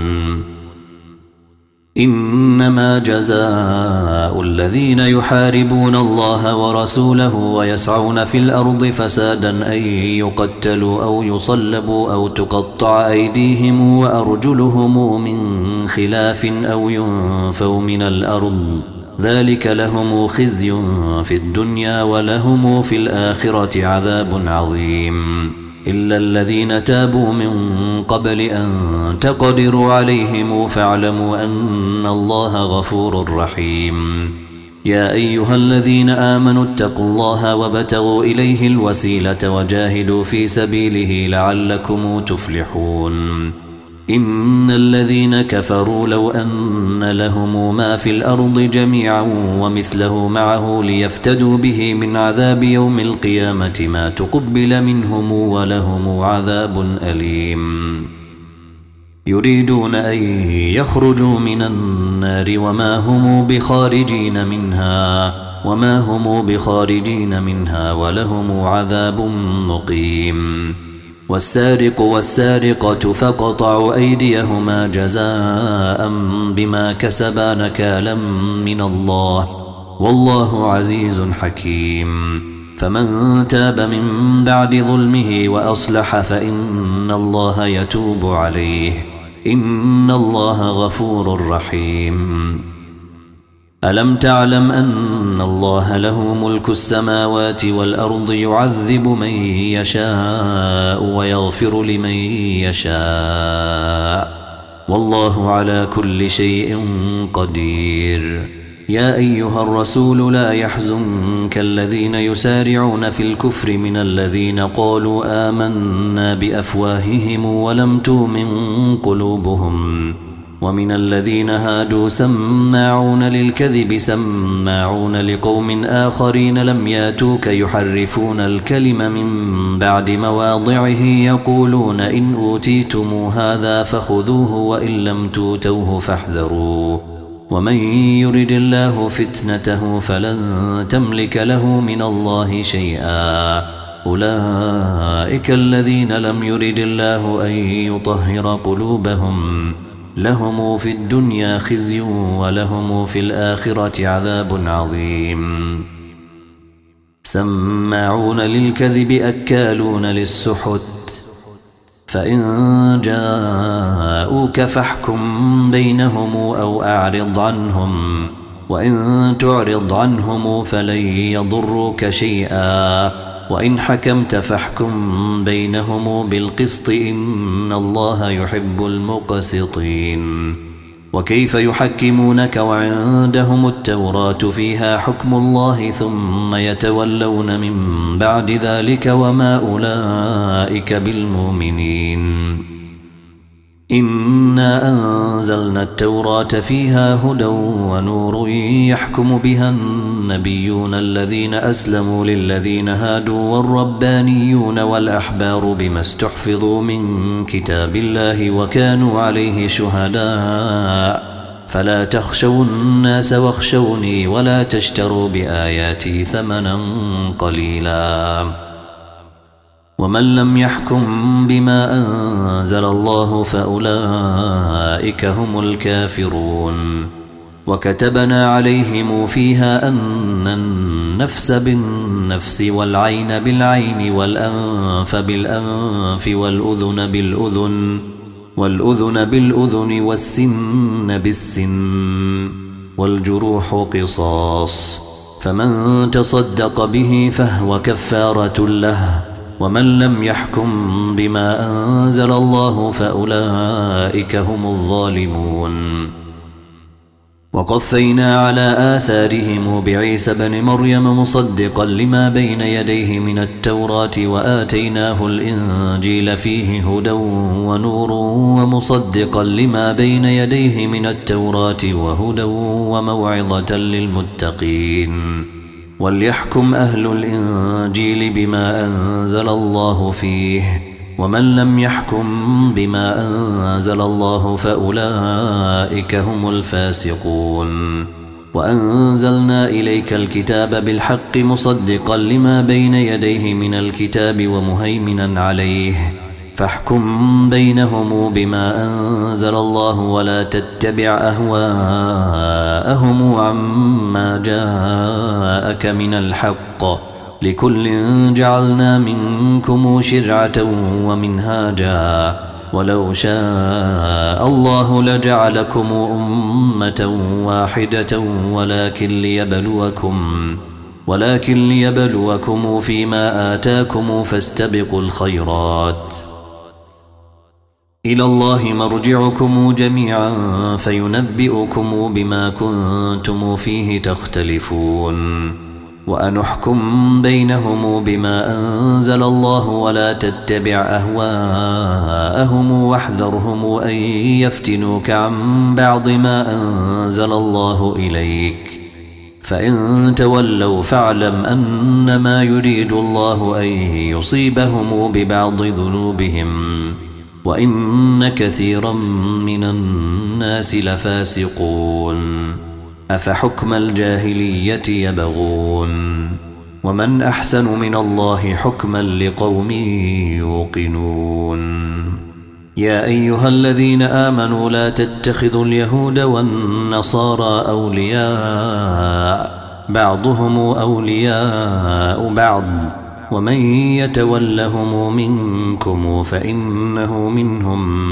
إنما جزاء الذين يحاربون الله ورسوله ويسعون في الأرض فسادا أن يقتلوا أو يصلبوا أو تقطع أيديهم وأرجلهم من خلاف أو ينفوا من الأرض ذلك لهم خزي في الدنيا ولهم في الآخرة عذاب عظيم إلا الذين تابوا من قبل أن تقدروا عليهم فاعلموا أن الله غفور رحيم يا أيها الذين آمنوا اتقوا الله وابتغوا إليه الوسيلة وجاهدوا في سبيله لعلكم تفلحون إن الذين كفروا لو أن لهم ما في الأرض جميعا ومثله معه ليفتدوا به من عذاب يوم القيامة ما تقبل منهم ولهم عذاب أليم يريدون أن يخرجوا من النار وما هم بخارجين منها ولهم عذاب مقيم والسارق والسارقة فاقطعوا أيديهما جزاء بما كسبا نكالا من الله والله عزيز حكيم فمن تاب من بعد ظلمه وأصلح فإن الله يتوب عليه إن الله غفور رحيم ألم تعلم أن الله له ملك السماوات والأرض يعذب من يشاء ويغفر لمن يشاء والله على كل شيء قدير يا أيها الرسول لا يحزنك الذين يسارعون في الكفر من الذين قالوا آمنا بأفواههم ولم تؤمن قلوبهم ومن الذين هادوا سماعون للكذب سماعون لقوم آخرين لم ياتوك يحرفون الكلم من بعد مواضعه يقولون إن أوتيتم هذا فخذوه وإن لم توتوه فاحذروا ومن يرد الله فتنته فلن تملك له من الله شيئا أولئك الذين لم يرد الله أن يطهر قلوبهم لهم في الدنيا خزي ولهم في الآخرة عذاب عظيم سماعون للكذب أكالون للسحت فإن جاءوك فاحكم بينهم أو أعرض عنهم وإن تعرض عنهم فلن يضروك شيئا وإن حكمت فاحكم بينهم بالقسط إن الله يحب المقسطين وكيف يحكمونك وعندهم التوراة فيها حكم الله ثم يتولون من بعد ذلك وما أولئك بالمؤمنين إنا أنزلنا التوراة فيها هدى ونور يحكم بها النبيون الذين أسلموا للذين هادوا والربانيون والأحبار بما استحفظوا من كتاب الله وكانوا عليه شهداء فلا تخشوا الناس واخشوني ولا تشتروا بآياتي ثمنا قليلا ومن لم يحكم بما أنزل الله فأولئك هم الكافرون وكتبنا عليهم فيها أن النفس بالنفس والعين بالعين والأنف بالأنف والأذن بالأذن والسن بالسن والجروح قصاص فمن تصدق به فهو كفارة له ومن لم يحكم بما أنزل الله فأولئك هم الظالمون وقفينا على آثارهم بعيسى بن مريم مصدقا لما بين يديه من التوراة وآتيناه الإنجيل فيه هدى ونور ومصدقا لما بين يديه من التوراة وهدى وموعظة للمتقين وليحكم أهل الإنجيل بما أنزل الله فيه ومن لم يحكم بما أنزل الله فأولئك هم الفاسقون وأنزلنا إليك الكتاب بالحق مصدقا لما بين يديه من الكتاب ومهيمنا عليه فاحكم بينهم بما أنزل الله ولا تتبع أهواءهم عما جاءك من الحق لكل جعلنا منكم شرعة ومنهاجا ولو شاء الله لجعلكم أمة واحدة ولكن ليبلوكم فيما آتاكم فاستبقوا الخيرات إلى الله مرجعكم جميعا فينبئكم بما كنتم فيه تختلفون وأنحكم بينهم بما أنزل الله ولا تتبع أهواءهم واحذرهم أن يفتنوك عن بعض ما أنزل الله إليك فإن تولوا فاعلم أنما يريد الله أن يصيبهم ببعض ذنوبهم وإن كثيرا من الناس لفاسقون أفحكم الجاهلية يبغون ومن أحسن من الله حكما لقوم يوقنون يا أيها الذين آمنوا لا تتخذوا اليهود والنصارى أولياء بعضهم أولياء بعض ومن يتولهم منكم فإنه منهم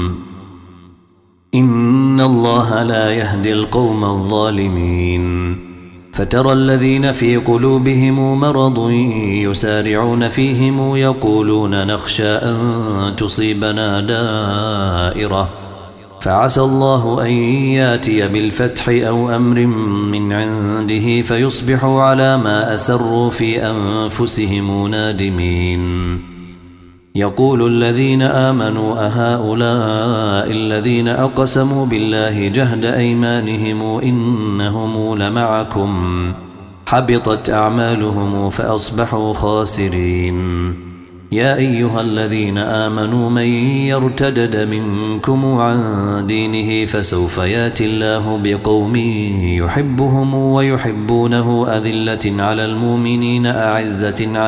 إن الله لا يهدي القوم الظالمين فترى الذين في قلوبهم مرض يسارعون فيهم يقولون نخشى أن تصيبنا دائرة فعسى الله أن ياتي بالفتح أو أمر من عنده فيصبحوا على ما أسروا في أنفسهم نادمين يقول الذين آمنوا أهؤلاء الذين أقسموا بالله جهد أيمانهم إنهم لمعكم حبطت أعمالهم فأصبحوا خاسرين يا أيها الذين آمنوا من يرتدد منكم عن دينه فسوف ياتي الله بقوم يحبهم ويحبونه أذلة على المؤمنين أعزة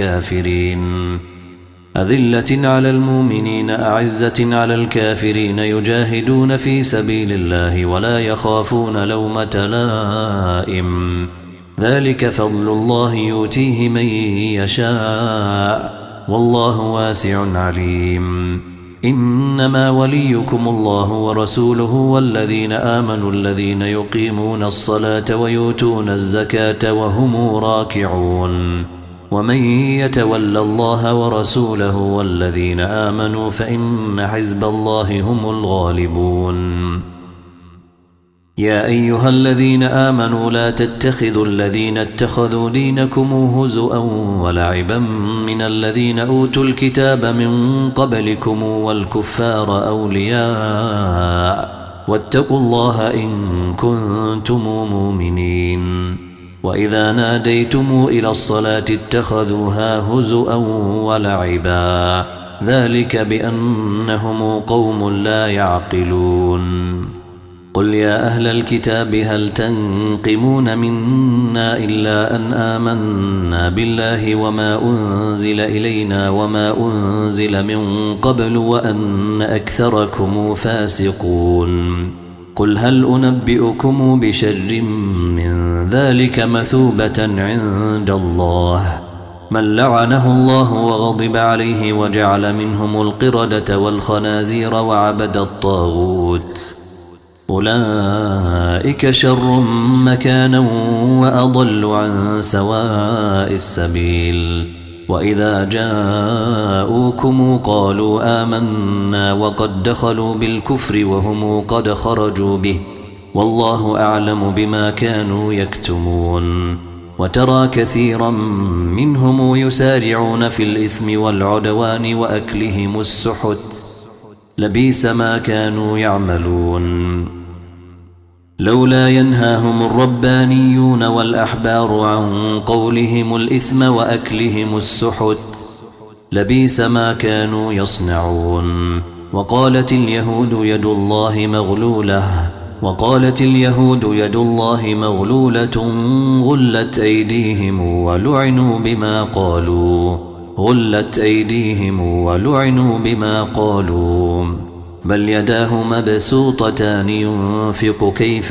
على الكافرين يجاهدون في سبيل الله ولا يخافون لومة لائم ذلك فضل الله يؤتيه من يشاء والله واسع عليم إنما وليكم الله ورسوله والذين آمنوا الذين يقيمون الصلاة ويؤتون الزكاة وهم راكعون ومن يتول الله ورسوله والذين آمنوا فإن حزب الله هم الغالبون يا أيها الذين آمنوا لا تتخذوا الذين اتخذوا دينكم هزؤا ولعبا من الذين أوتوا الكتاب من قبلكم والكفار أولياء واتقوا الله إن كنتم مؤمنين وإذا ناديتم إلى الصلاة اتخذوها هزؤا ولعبا ذلك بأنهم قوم لا يعقلون قل يا أهل الكتاب هل تنقمون منا إلا أن آمنا بالله وما أنزل إلينا وما أنزل من قبل وأن أكثركم فاسقون قل هل أنبئكم بشر من ذلك مثوبة عند الله من لعنه الله وغضب عليه وجعل منهم القردة والخنازير وعبد الطاغوت أولئك شر مكانا وأضل عن سواء السبيل وإذا جاءوكم قالوا آمنا وقد دخلوا بالكفر وهم قد خرجوا به والله أعلم بما كانوا يكتمون وترى كثيرا منهم يسارعون في الإثم والعدوان وأكلهم السحت لبئس ما كانوا يعملون لولا ينهاهم الربانيون والأحبار عن قولهم الإثم وأكلهم السحت لبئس ما كانوا يصنعون وقالت اليهود يد الله مغلولة غلت أيديهم ولعنوا بما قالوا بل يداه مبسوطتان ينفق كيف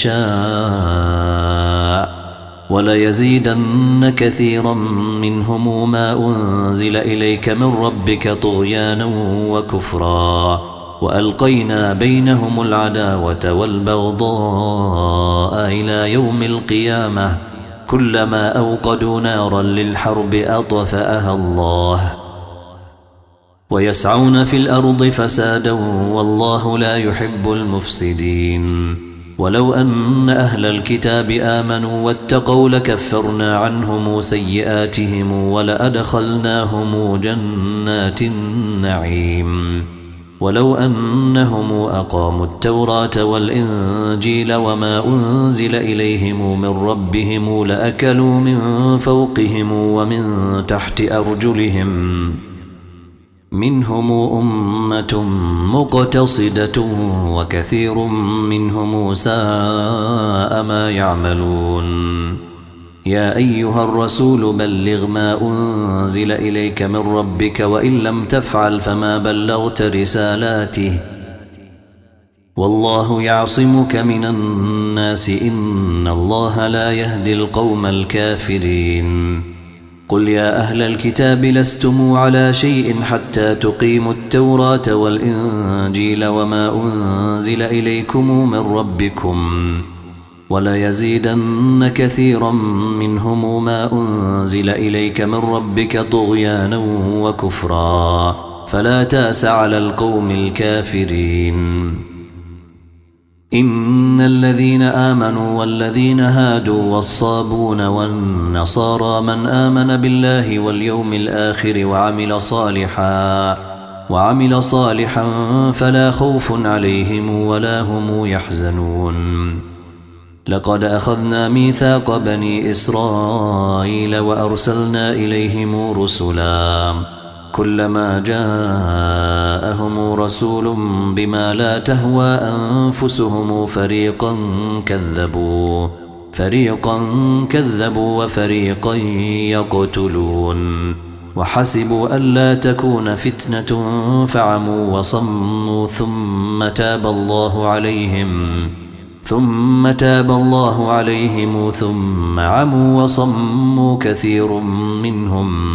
يشاء وليزيدن كثيرا منهم ما أنزل إليك من ربك طغيانا وكفرا وألقينا بينهم العداوة والبغضاء إلى يوم القيامة كلما أوقدوا نارا للحرب أطفأها الله ويسعون في الأرض فسادا والله لا يحب المفسدين ولو أن أهل الكتاب آمنوا واتقوا لكفرنا عنهم سيئاتهم ولأدخلناهم جنات النعيم ولو أنهم أقاموا التوراة والإنجيل وما أنزل إليهم من ربهم لأكلوا من فوقهم ومن تحت أرجلهم منهم أمة مقتصدة وكثير منهم ساء ما يعملون يا أيها الرسول بلغ ما أنزل إليك من ربك وإن لم تفعل فما بلغت رسالاته والله يعصمك من الناس إن الله لا يهدي القوم الكافرين قل يا أهل الكتاب لستم على شيء حتى تقيموا التوراة والإنجيل وما أنزل إليكم من ربكم وليزيدن كثيرا منهم ما أنزل إليك من ربك طغيانا وكفرا فلا تأس على القوم الكافرين إن الذين آمنوا والذين هادوا والصابون والنصارى من آمن بالله واليوم الآخر وعمل صالحا فلا خوف عليهم ولا هم يحزنون لقد أخذنا ميثاق بني إسرائيل وأرسلنا إليهم رسلا كلما جاءهم رسول بما لا تهوى أنفسهم فريقا كذبوا وفريقا يقتلون وحسبوا ألا تكون فتنة فعموا وصموا ثم تاب الله عليهم ثم عموا وصموا كثير منهم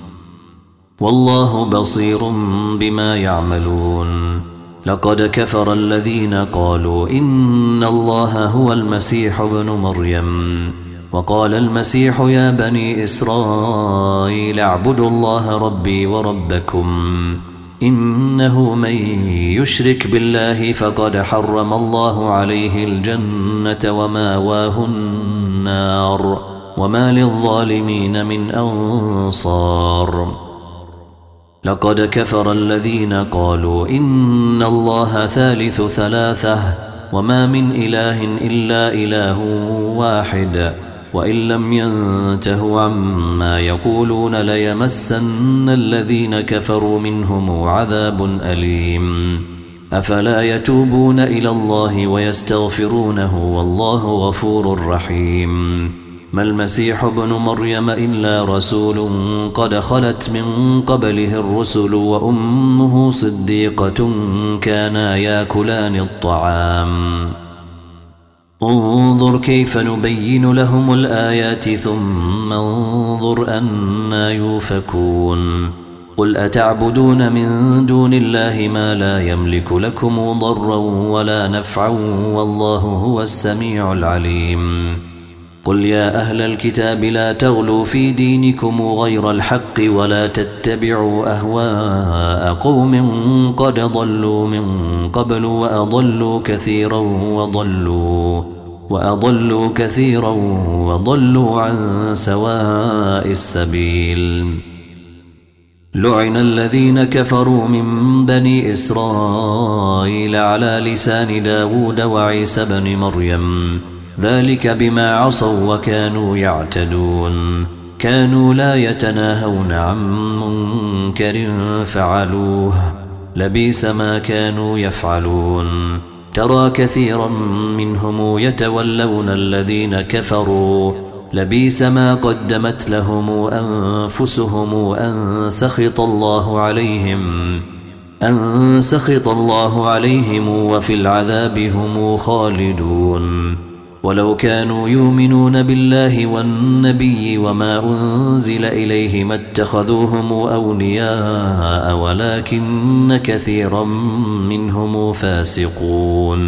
والله بصير بما يعملون لقد كفر الذين قالوا إن الله هو المسيح ابن مريم وقال المسيح يا بني إسرائيل اعبدوا الله ربي وربكم إنه من يشرك بالله فقد حرم الله عليه الجنة وماواه النار وما للظالمين من أنصار لقد كفر الذين قالوا إن الله ثالث ثلاثة وما من إله إلا إله واحد وإن لم ينتهوا عما يقولون ليمسن الذين كفروا منهم عذاب أليم أفلا يتوبون إلى الله ويستغفرونه والله غفور رحيم ما المسيح ابن مريم إلا رسول قد خلت من قبله الرسل وأمه صديقة كانا ياكلان الطعام انظر كيف نبين لهم الآيات ثم انظر أنا يوفكون قل أتعبدون من دون الله ما لا يملك لكم ضرا ولا نفعا والله هو السميع العليم قل يا أهل الكتاب لا تغلوا في دينكم غير الحق ولا تتبعوا أهواء قوم قد ضلوا من قبل وأضلوا كثيرا وضلوا عن سواء السبيل لعن الذين كفروا من بني إسرائيل على لسان داود وعيسى بن مريم ذلك بما عصوا وكانوا يعتدون كانوا لا يتناهون عن منكر فعلوه لبئس ما كانوا يفعلون ترى كثيرا منهم يتولون الذين كفروا لبئس ما قدمت لهم أنفسهم أن سخط الله عليهم وفي العذاب هم خالدون ولو كانوا يؤمنون بالله والنبي وما أنزل إليه ما اتخذوهم أولياء ولكن كثيرا منهم فاسقون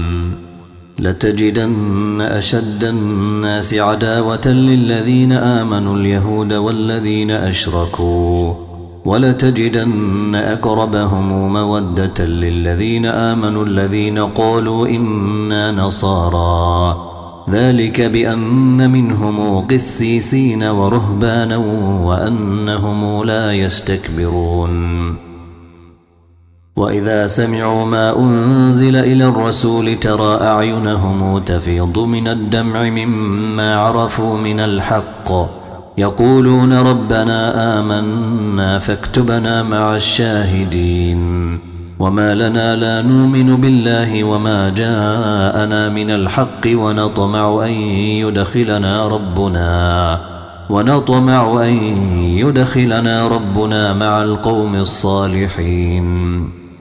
لتجدن أشد الناس عداوة للذين آمنوا اليهود والذين أشركوا ولتجدن أقربهم مودة للذين آمنوا الذين قالوا إنا نصارى ذلك بأن منهم قسيسين ورهبانا وأنهم لا يستكبرون وإذا سمعوا ما أنزل إلى الرسول ترى أعينهم تفيض من الدمع مما عرفوا من الحق يقولون ربنا آمنا فاكتبنا مع الشاهدين وما لنا لا نؤمن بالله وما جاءنا من الحق ونطمع أن يدخلنا ربنا مع القوم الصالحين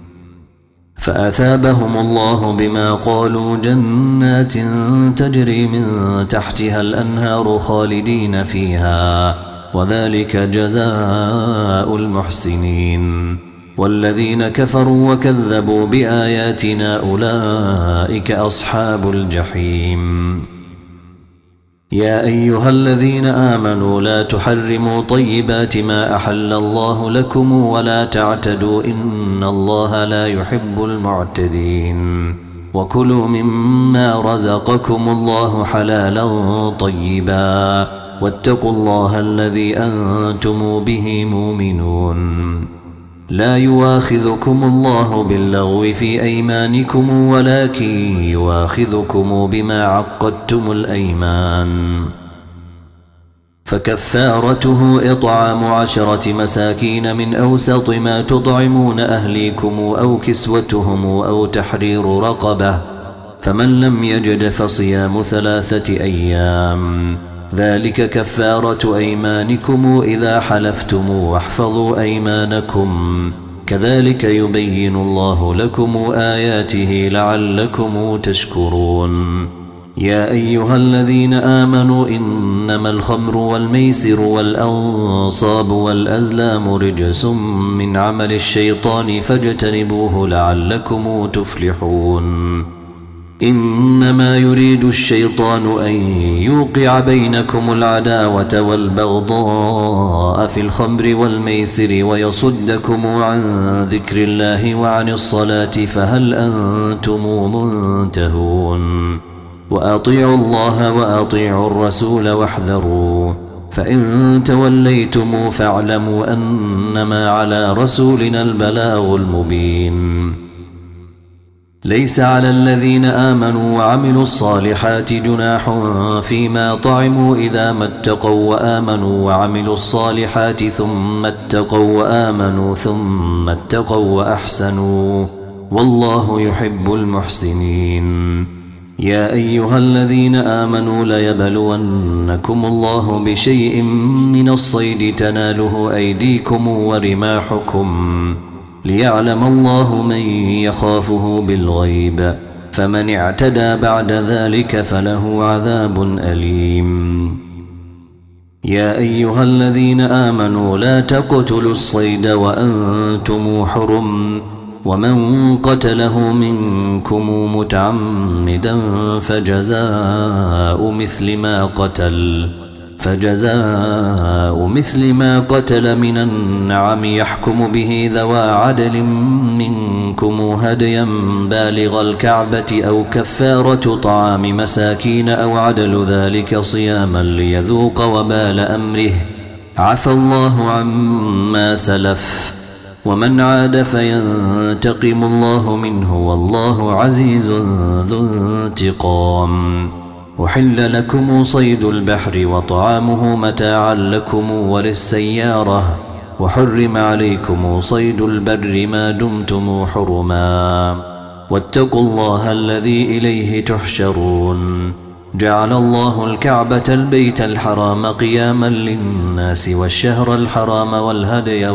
فأثابهم الله بما قالوا جنات تجري من تحتها الأنهار خالدين فيها وذلك جزاء المحسنين والذين كفروا وكذبوا بآياتنا أولئك أصحاب الجحيم يا أيها الذين آمنوا لا تحرموا طيبات ما أحل الله لكم ولا تعتدوا إن الله لا يحب المعتدين وكلوا مما رزقكم الله حلالا طيبا واتقوا الله الذي أنتم به مؤمنون لا يواخذكم الله باللغو في أيمانكم ولكن يواخذكم بما عقدتم الأيمان فكفارته إطعام 10 مساكين من أوسط ما تطعمون أهليكم أو كسوتهم أو تحرير رقبة فمن لم يجد فصيام 3 أيام ذلك كفارة أيمانكم إذا حلفتم واحفظوا أيمانكم كذلك يبين الله لكم آياته لعلكم تشكرون يا أيها الذين آمنوا إنما الخمر والميسر والأنصاب والأزلام رجس من عمل الشيطان فاجتنبوه لعلكم تفلحون إنما يريد الشيطان أن يوقع بينكم العداوة والبغضاء في الخمر والميسر ويصدكم عن ذكر الله وعن الصلاة فهل أنتم منتهون وأطيعوا الله وأطيعوا الرسول واحذروا فإن توليتم فاعلموا أنما على رسولنا البلاغ المبين ليس على الذين آمنوا وعملوا الصالحات جناح فيما طعموا إذا ما اتقوا وآمنوا وعملوا الصالحات ثم اتقوا وآمنوا ثم اتقوا وأحسنوا والله يحب المحسنين. يا أيها الذين آمنوا ليبلونكم الله بشيء من الصيد تناله أيديكم ورماحكم ليعلم الله من يخافه بالغيب، فمن اعتدى بعد ذلك فله عذاب أليم. يا أيها الذين آمنوا لا تقتلوا الصيد وأنتم حرم، ومن قتله منكم متعمدا فجزاء مثل ما قتل من النعم يحكم به ذوى عدل منكم هديا بالغ الكعبة أو كفارة طعام مساكين أو عدل ذلك صياما ليذوق وبال أمره، عفى الله عما سلف، ومن عاد فينتقم الله منه والله عزيز ذو انتقام. أحل لكم صيد البحر وطعامه متاعا لكم وللسيارة، وحرم عليكم صيد البر ما دمتم حرما، واتقوا الله الذي إليه تحشرون. جعل الله الكعبة البيت الحرام قياما للناس والشهر الحرام والهدي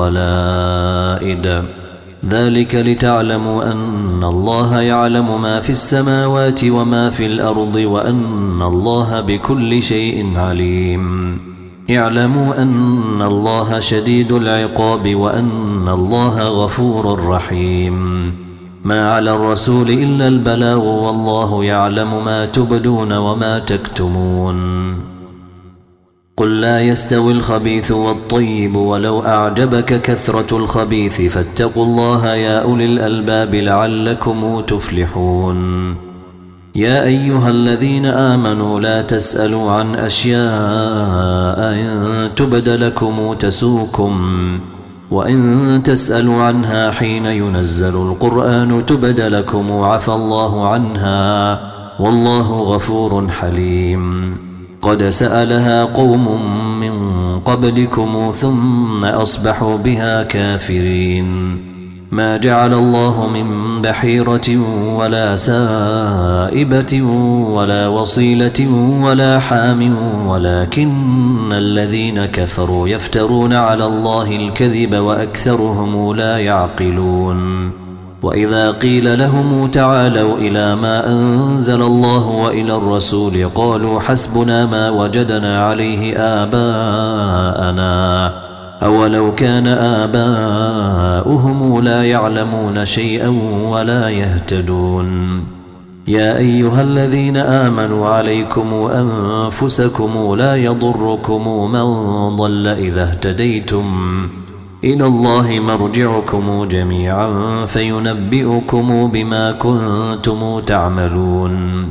والقلائد، ذلك لتعلموا أن الله يعلم ما في السماوات وما في الأرض وأن الله بكل شيء عليم. اعلموا أن الله شديد العقاب وأن الله غفور رحيم. ما على الرسول إلا البلاغ والله يعلم ما تبدون وما تكتمون. قل لا يستوي الخبيث والطيب ولو أعجبك كثرة الخبيث فاتقوا الله يا أولي الألباب لعلكم تفلحون. يا أيها الذين آمنوا لا تسألوا عن أشياء إن تبد لكم تسوكم، وإن تسألوا عنها حين ينزل القرآن تبد لكم عفى الله عنها والله غفور حليم. قد سألها قوم من قبلكم ثم أصبحوا بها كافرين. ما جعل الله من بحيرة ولا سائبة ولا وصيلة ولا حام ولكن الذين كفروا يفترون على الله الكذب وأكثرهم لا يعقلون. وإذا قيل لهم تعالوا إلى ما أنزل الله وإلى الرسول قالوا حسبنا ما وجدنا عليه آباءنا أولو كان آباؤهم لا يعلمون شيئا ولا يهتدون. يا أيها الذين آمنوا عليكم أنفسكم لا يضركم من ضل إذا اهتديتم، إلى الله مرجعكم جميعا فينبئكم بما كنتم تعملون.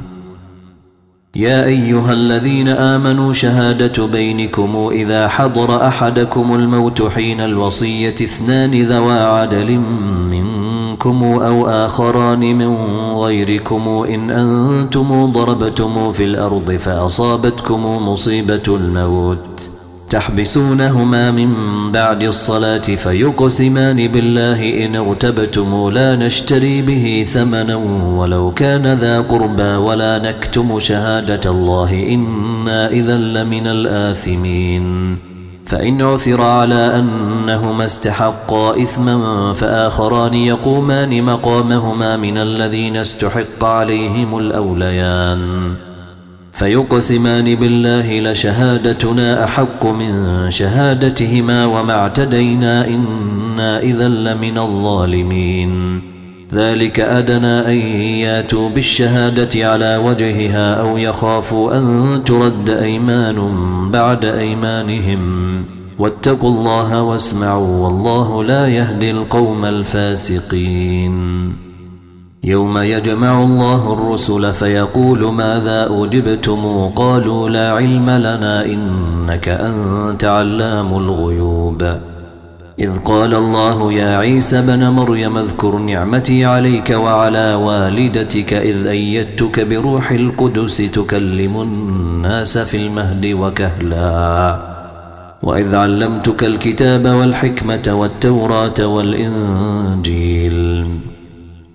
يا أيها الذين آمنوا شهادة بينكم إذا حضر أحدكم الموت حين الوصية اثنان ذوى عدل منكم أو آخران من غيركم إن أنتم ضربتم في الأرض فأصابتكم مصيبة الموت تحبسونهما من بعد الصلاة فيقسمان بالله إن ارتبتم لا نشتري به ثمنا ولو كان ذا قربى ولا نكتم شهادة الله إنا إذا لمن الآثمين. فإن عثر على أنهما استحقا إثما فآخران يقومان مقامهما من الذين استحق عليهم الأوليان فيقسمان بالله لشهادتنا أحق من شهادتهما وما اعتدينا إنا إذا لمن الظالمين. ذلك أدنى أن ياتوا بالشهادة على وجهها أو يخافوا أن ترد أيمان بعد أيمانهم واتقوا الله واسمعوا والله لا يهدي القوم الفاسقين. يوم يجمع الله الرسل فيقول ماذا أجبتم قالوا لا علم لنا إنك أنت علام الغيوب. إذ قال الله يا عيسى بن مريم اذكر نعمتي عليك وعلى والدتك إذ أيدتك بروح القدس تكلم الناس في المهد وكهلا وإذ علمتك الكتاب والحكمة والتوراة والإنجيل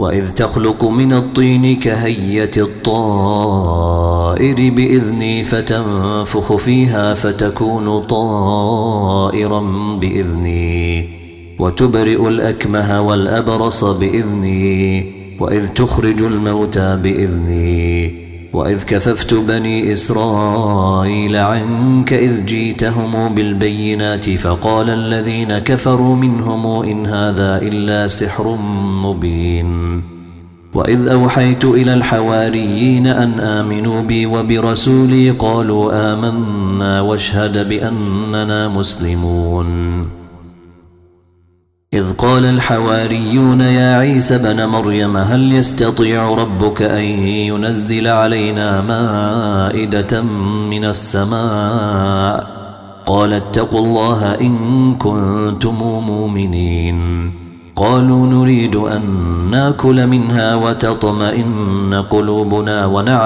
وإذ تخلق من الطين كهيئة الطائر بإذني فتنفخ فيها فتكون طائرا بإذني وتبرئ الأكمه والأبرص بإذني وإذ تخرج الموتى بإذني وإذ كففت بني إسرائيل عنك إذ جيتهم بالبينات فقال الذين كفروا منهم إن هذا إلا سحر مبين وإذ أوحيت إلى الحواريين أن آمنوا بي وبرسولي قالوا آمنا واشهد بأننا مسلمون إذ قال الحواريون يا عيسى بن مريم هل يستطيع ربك أن ينزل علينا مائدة من السماء قال اتقوا الله إن كنتم مؤمنين قالوا نريد أن ناكل منها وتطمئن قلوبنا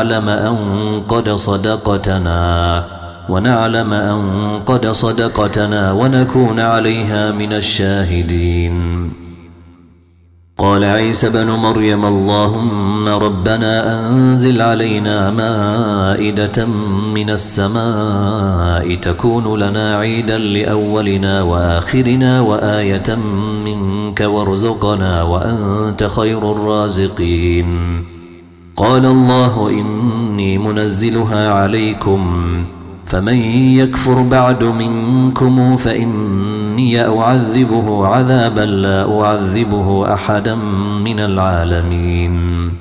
ونعلم أن قد صدقتنا ونكون عليها من الشاهدين قال عيسى بن مريم اللهم ربنا أنزل علينا مائدة من السماء تكون لنا عيدا لأولنا وآخرنا وآية منك وارزقنا وأنت خير الرازقين قال الله إني منزلها عليكم فمن يكفر بعد منكم فإني أعذبه عذابا لا أعذبه أحدا من العالمين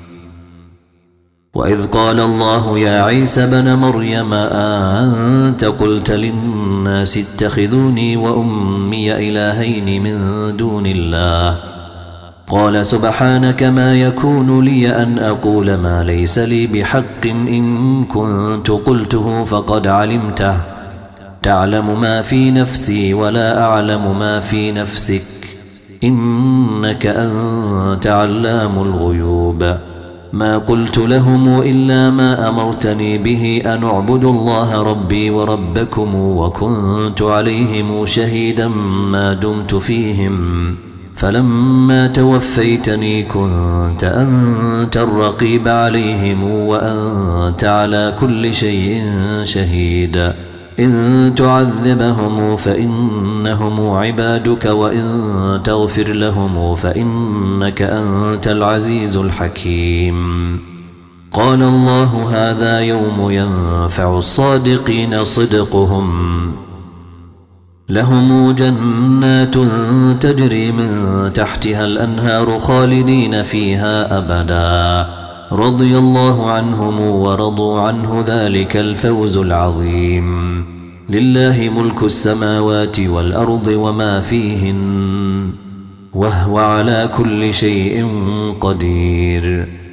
وإذ قال الله يا عيسى بن مريم أنت قلت للناس اتخذوني وأمي إلهين من دون الله قال سبحانك ما يكون لي أن أقول ما ليس لي بحق إن كنت قلته فقد علمته تعلم ما في نفسي ولا أعلم ما في نفسك إنك أنت علام الغيوب ما قلت لهم إلا ما أمرتني به أن اعبدوا الله ربي وربكم وكنت عليهم شهيدا ما دمت فيهم فلما توفيتني كنت أنت الرقيب عليهم وأنت على كل شيء شهيد إن تعذبهم فإنهم عبادك وإن تغفر لهم فإنك أنت العزيز الحكيم قال الله هذا يوم ينفع الصادقين صدقهم لهم جنات تجري من تحتها الأنهار خالدين فيها أبدا رضي الله عنهم ورضوا عنه ذلك الفوز العظيم لله ملك السماوات والأرض وما فيهن وهو على كل شيء قدير